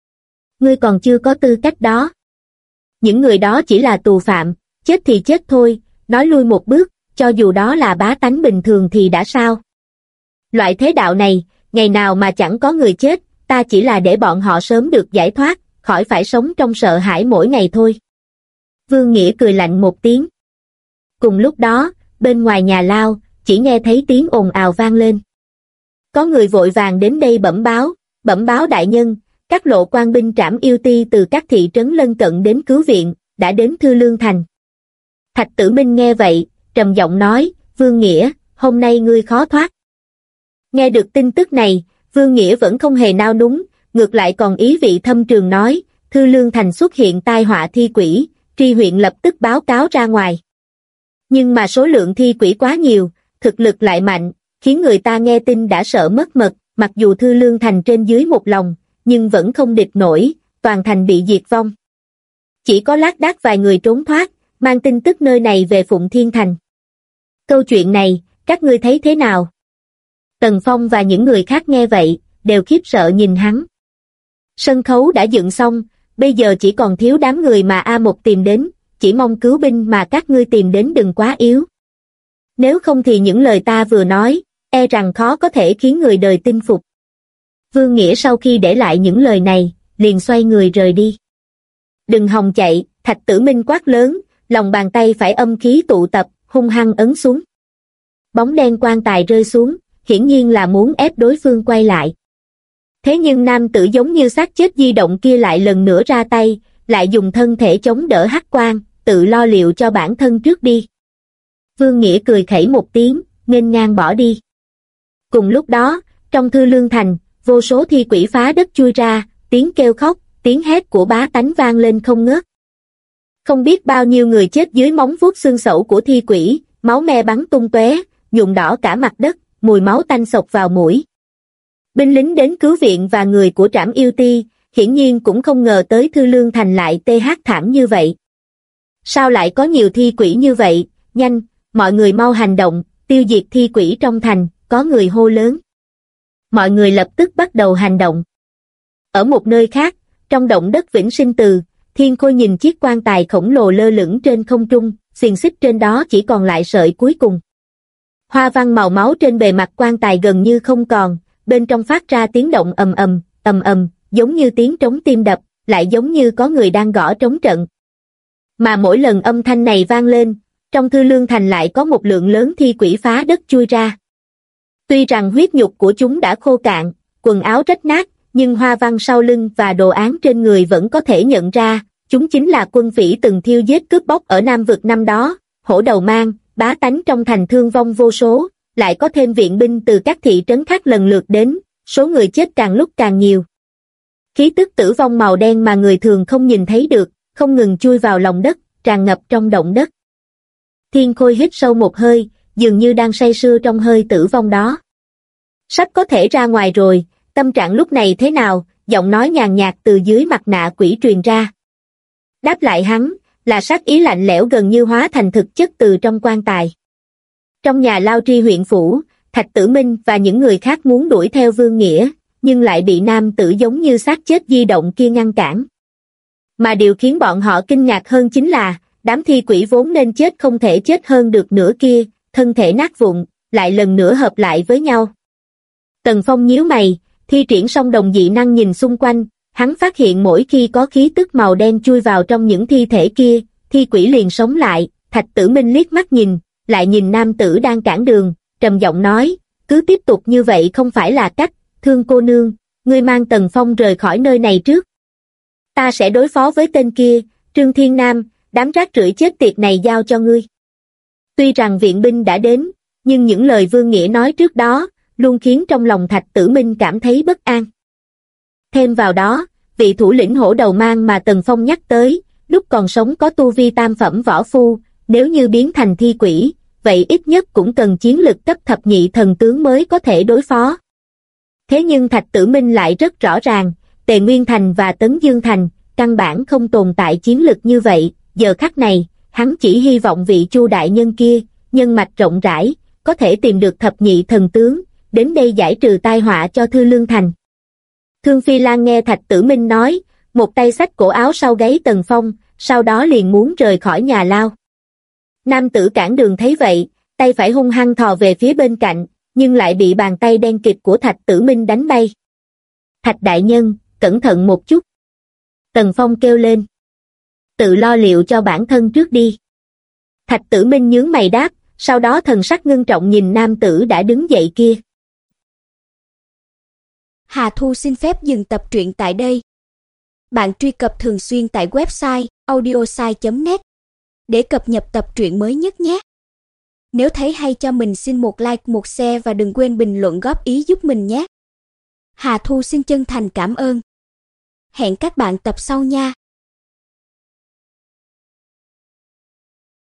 ngươi còn chưa có tư cách đó. Những người đó chỉ là tù phạm, chết thì chết thôi, nói lui một bước, cho dù đó là bá tánh bình thường thì đã sao? Loại thế đạo này, ngày nào mà chẳng có người chết, ta chỉ là để bọn họ sớm được giải thoát, khỏi phải sống trong sợ hãi mỗi ngày thôi. Vương Nghĩa cười lạnh một tiếng. Cùng lúc đó, bên ngoài nhà lao, chỉ nghe thấy tiếng ồn ào vang lên. Có người vội vàng đến đây bẩm báo đại nhân, các lộ quan binh trảm yêu ti từ các thị trấn lân cận đến cứu viện, đã đến Thư Lương Thành. Thạch Tử Minh nghe vậy, trầm giọng nói, Vương Nghĩa, hôm nay ngươi khó thoát. Nghe được tin tức này, Vương Nghĩa vẫn không hề nao núng, ngược lại còn ý vị thâm trường nói, Thư Lương Thành xuất hiện tai họa thi quỷ, tri huyện lập tức báo cáo ra ngoài. Nhưng mà số lượng thi quỷ quá nhiều, thực lực lại mạnh, khiến người ta nghe tin đã sợ mất mật, mặc dù Thư Lương Thành trên dưới một lòng, nhưng vẫn không địch nổi, toàn thành bị diệt vong. Chỉ có lác đác vài người trốn thoát, mang tin tức nơi này về Phụng Thiên Thành. Câu chuyện này, các ngươi thấy thế nào? Tần Phong và những người khác nghe vậy, đều khiếp sợ nhìn hắn. Sân khấu đã dựng xong, bây giờ chỉ còn thiếu đám người mà A1 tìm đến, chỉ mong cứu binh mà các ngươi tìm đến đừng quá yếu. Nếu không thì những lời ta vừa nói, e rằng khó có thể khiến người đời tin phục. Vương Nghĩa sau khi để lại những lời này, liền xoay người rời đi. Đừng hòng chạy, Thạch Tử Minh quát lớn, lòng bàn tay phải âm khí tụ tập, hung hăng ấn xuống. Bóng đen quan tài rơi xuống, hiển nhiên là muốn ép đối phương quay lại. Thế nhưng nam tử giống như xác chết di động kia lại lần nữa ra tay, lại dùng thân thể chống đỡ hắc quang, tự lo liệu cho bản thân trước đi. Vương Nghĩa cười khẩy một tiếng, nghênh ngang bỏ đi. Cùng lúc đó, trong Thư Lương Thành, vô số thi quỷ phá đất chui ra, tiếng kêu khóc, tiếng hét của bá tánh vang lên không ngớt. Không biết bao nhiêu người chết dưới móng vuốt xương sẩu của thi quỷ, máu me bắn tung tóe, nhuộm đỏ cả mặt đất, mùi máu tanh xộc vào mũi. Binh lính đến cứu viện và người của trảm yêu ti, hiển nhiên cũng không ngờ tới Thư Lương Thành lại thảm như vậy. Sao lại có nhiều thi quỷ như vậy? Nhanh, mọi người mau hành động, tiêu diệt thi quỷ trong thành, có người hô lớn. Mọi người lập tức bắt đầu hành động. Ở một nơi khác, trong động đất Vĩnh Sinh Từ, Thiên Khôi nhìn chiếc quan tài khổng lồ lơ lửng trên không trung, xiềng xích trên đó chỉ còn lại sợi cuối cùng. Hoa văn màu máu trên bề mặt quan tài gần như không còn, bên trong phát ra tiếng động ầm ầm, giống như tiếng trống tim đập, lại giống như có người đang gõ trống trận. Mà mỗi lần âm thanh này vang lên, trong Thư Lương Thành lại có một lượng lớn thi quỷ phá đất chui ra. Tuy rằng huyết nhục của chúng đã khô cạn, quần áo rách nát, nhưng hoa văn sau lưng và đồ án trên người vẫn có thể nhận ra, chúng chính là quân phỉ từng thiêu giết cướp bóc ở Nam Vực năm đó, Hổ Đầu Mang, bá tánh trong thành thương vong vô số, lại có thêm viện binh từ các thị trấn khác lần lượt đến, số người chết càng lúc càng nhiều. Khí tức tử vong màu đen mà người thường không nhìn thấy được, không ngừng chui vào lòng đất, tràn ngập trong động đất. Thiên Khôi hít sâu một hơi, dường như đang say sưa trong hơi tử vong đó. Sắp có thể ra ngoài rồi, tâm trạng lúc này thế nào? Giọng nói nhàn nhạt từ dưới mặt nạ quỷ truyền ra. Đáp lại hắn, là sát ý lạnh lẽo gần như hóa thành thực chất từ trong quan tài. Trong nhà lao tri huyện phủ, Thạch Tử Minh và những người khác muốn đuổi theo Vương Nghĩa, nhưng lại bị nam tử giống như xác chết di động kia ngăn cản. Mà điều khiến bọn họ kinh ngạc hơn chính là, đám thi quỷ vốn nên chết không thể chết hơn được nữa kia, thân thể nát vụn, lại lần nữa hợp lại với nhau. Tần Phong nhíu mày, thi triển song đồng dị năng nhìn xung quanh, hắn phát hiện mỗi khi có khí tức màu đen chui vào trong những thi thể kia, thi quỷ liền sống lại. Thạch Tử Minh liếc mắt nhìn, lại nhìn nam tử đang cản đường, trầm giọng nói, cứ tiếp tục như vậy không phải là cách, Thương cô nương, ngươi mang Tần Phong rời khỏi nơi này trước. Ta sẽ đối phó với tên kia, Trương Thiên Nam, đám rác rưởi chết tiệt này giao cho ngươi. Tuy rằng viện binh đã đến, nhưng những lời Vương Nghĩa nói trước đó, luôn khiến trong lòng Thạch Tử Minh cảm thấy bất an. Thêm vào đó, vị thủ lĩnh Hổ Đầu Mang mà Tần Phong nhắc tới, lúc còn sống có tu vi tam phẩm võ phu, nếu như biến thành thi quỷ, vậy ít nhất cũng cần chiến lực cấp thập nhị thần tướng mới có thể đối phó. Thế nhưng Thạch Tử Minh lại rất rõ ràng, Tề Nguyên Thành và Tấn Dương Thành, căn bản không tồn tại chiến lực như vậy, giờ khắc này, hắn chỉ hy vọng vị Chu đại nhân kia, nhân mạch rộng rãi, có thể tìm được thập nhị thần tướng, đến đây giải trừ tai họa cho Thư Lương Thành. Thương Phi Lan nghe Thạch Tử Minh nói, một tay xách cổ áo sau gáy Tần Phong, sau đó liền muốn rời khỏi nhà lao. Nam tử cản đường thấy vậy, tay phải hung hăng thò về phía bên cạnh, nhưng lại bị bàn tay đen kịt của Thạch Tử Minh đánh bay. Thạch đại nhân, cẩn thận một chút. Tần Phong kêu lên. Tự lo liệu cho bản thân trước đi. Thạch Tử Minh nhướng mày đáp, sau đó thần sắc ngưng trọng nhìn nam tử đã đứng dậy kia. Hà Thu xin phép dừng tập truyện tại đây. Bạn truy cập thường xuyên tại website audiosai.net để cập nhật tập truyện mới nhất nhé. Nếu thấy hay cho mình xin một like, một share và đừng quên bình luận góp ý giúp mình nhé. Hà Thu xin chân thành cảm ơn. Hẹn các bạn tập sau nha.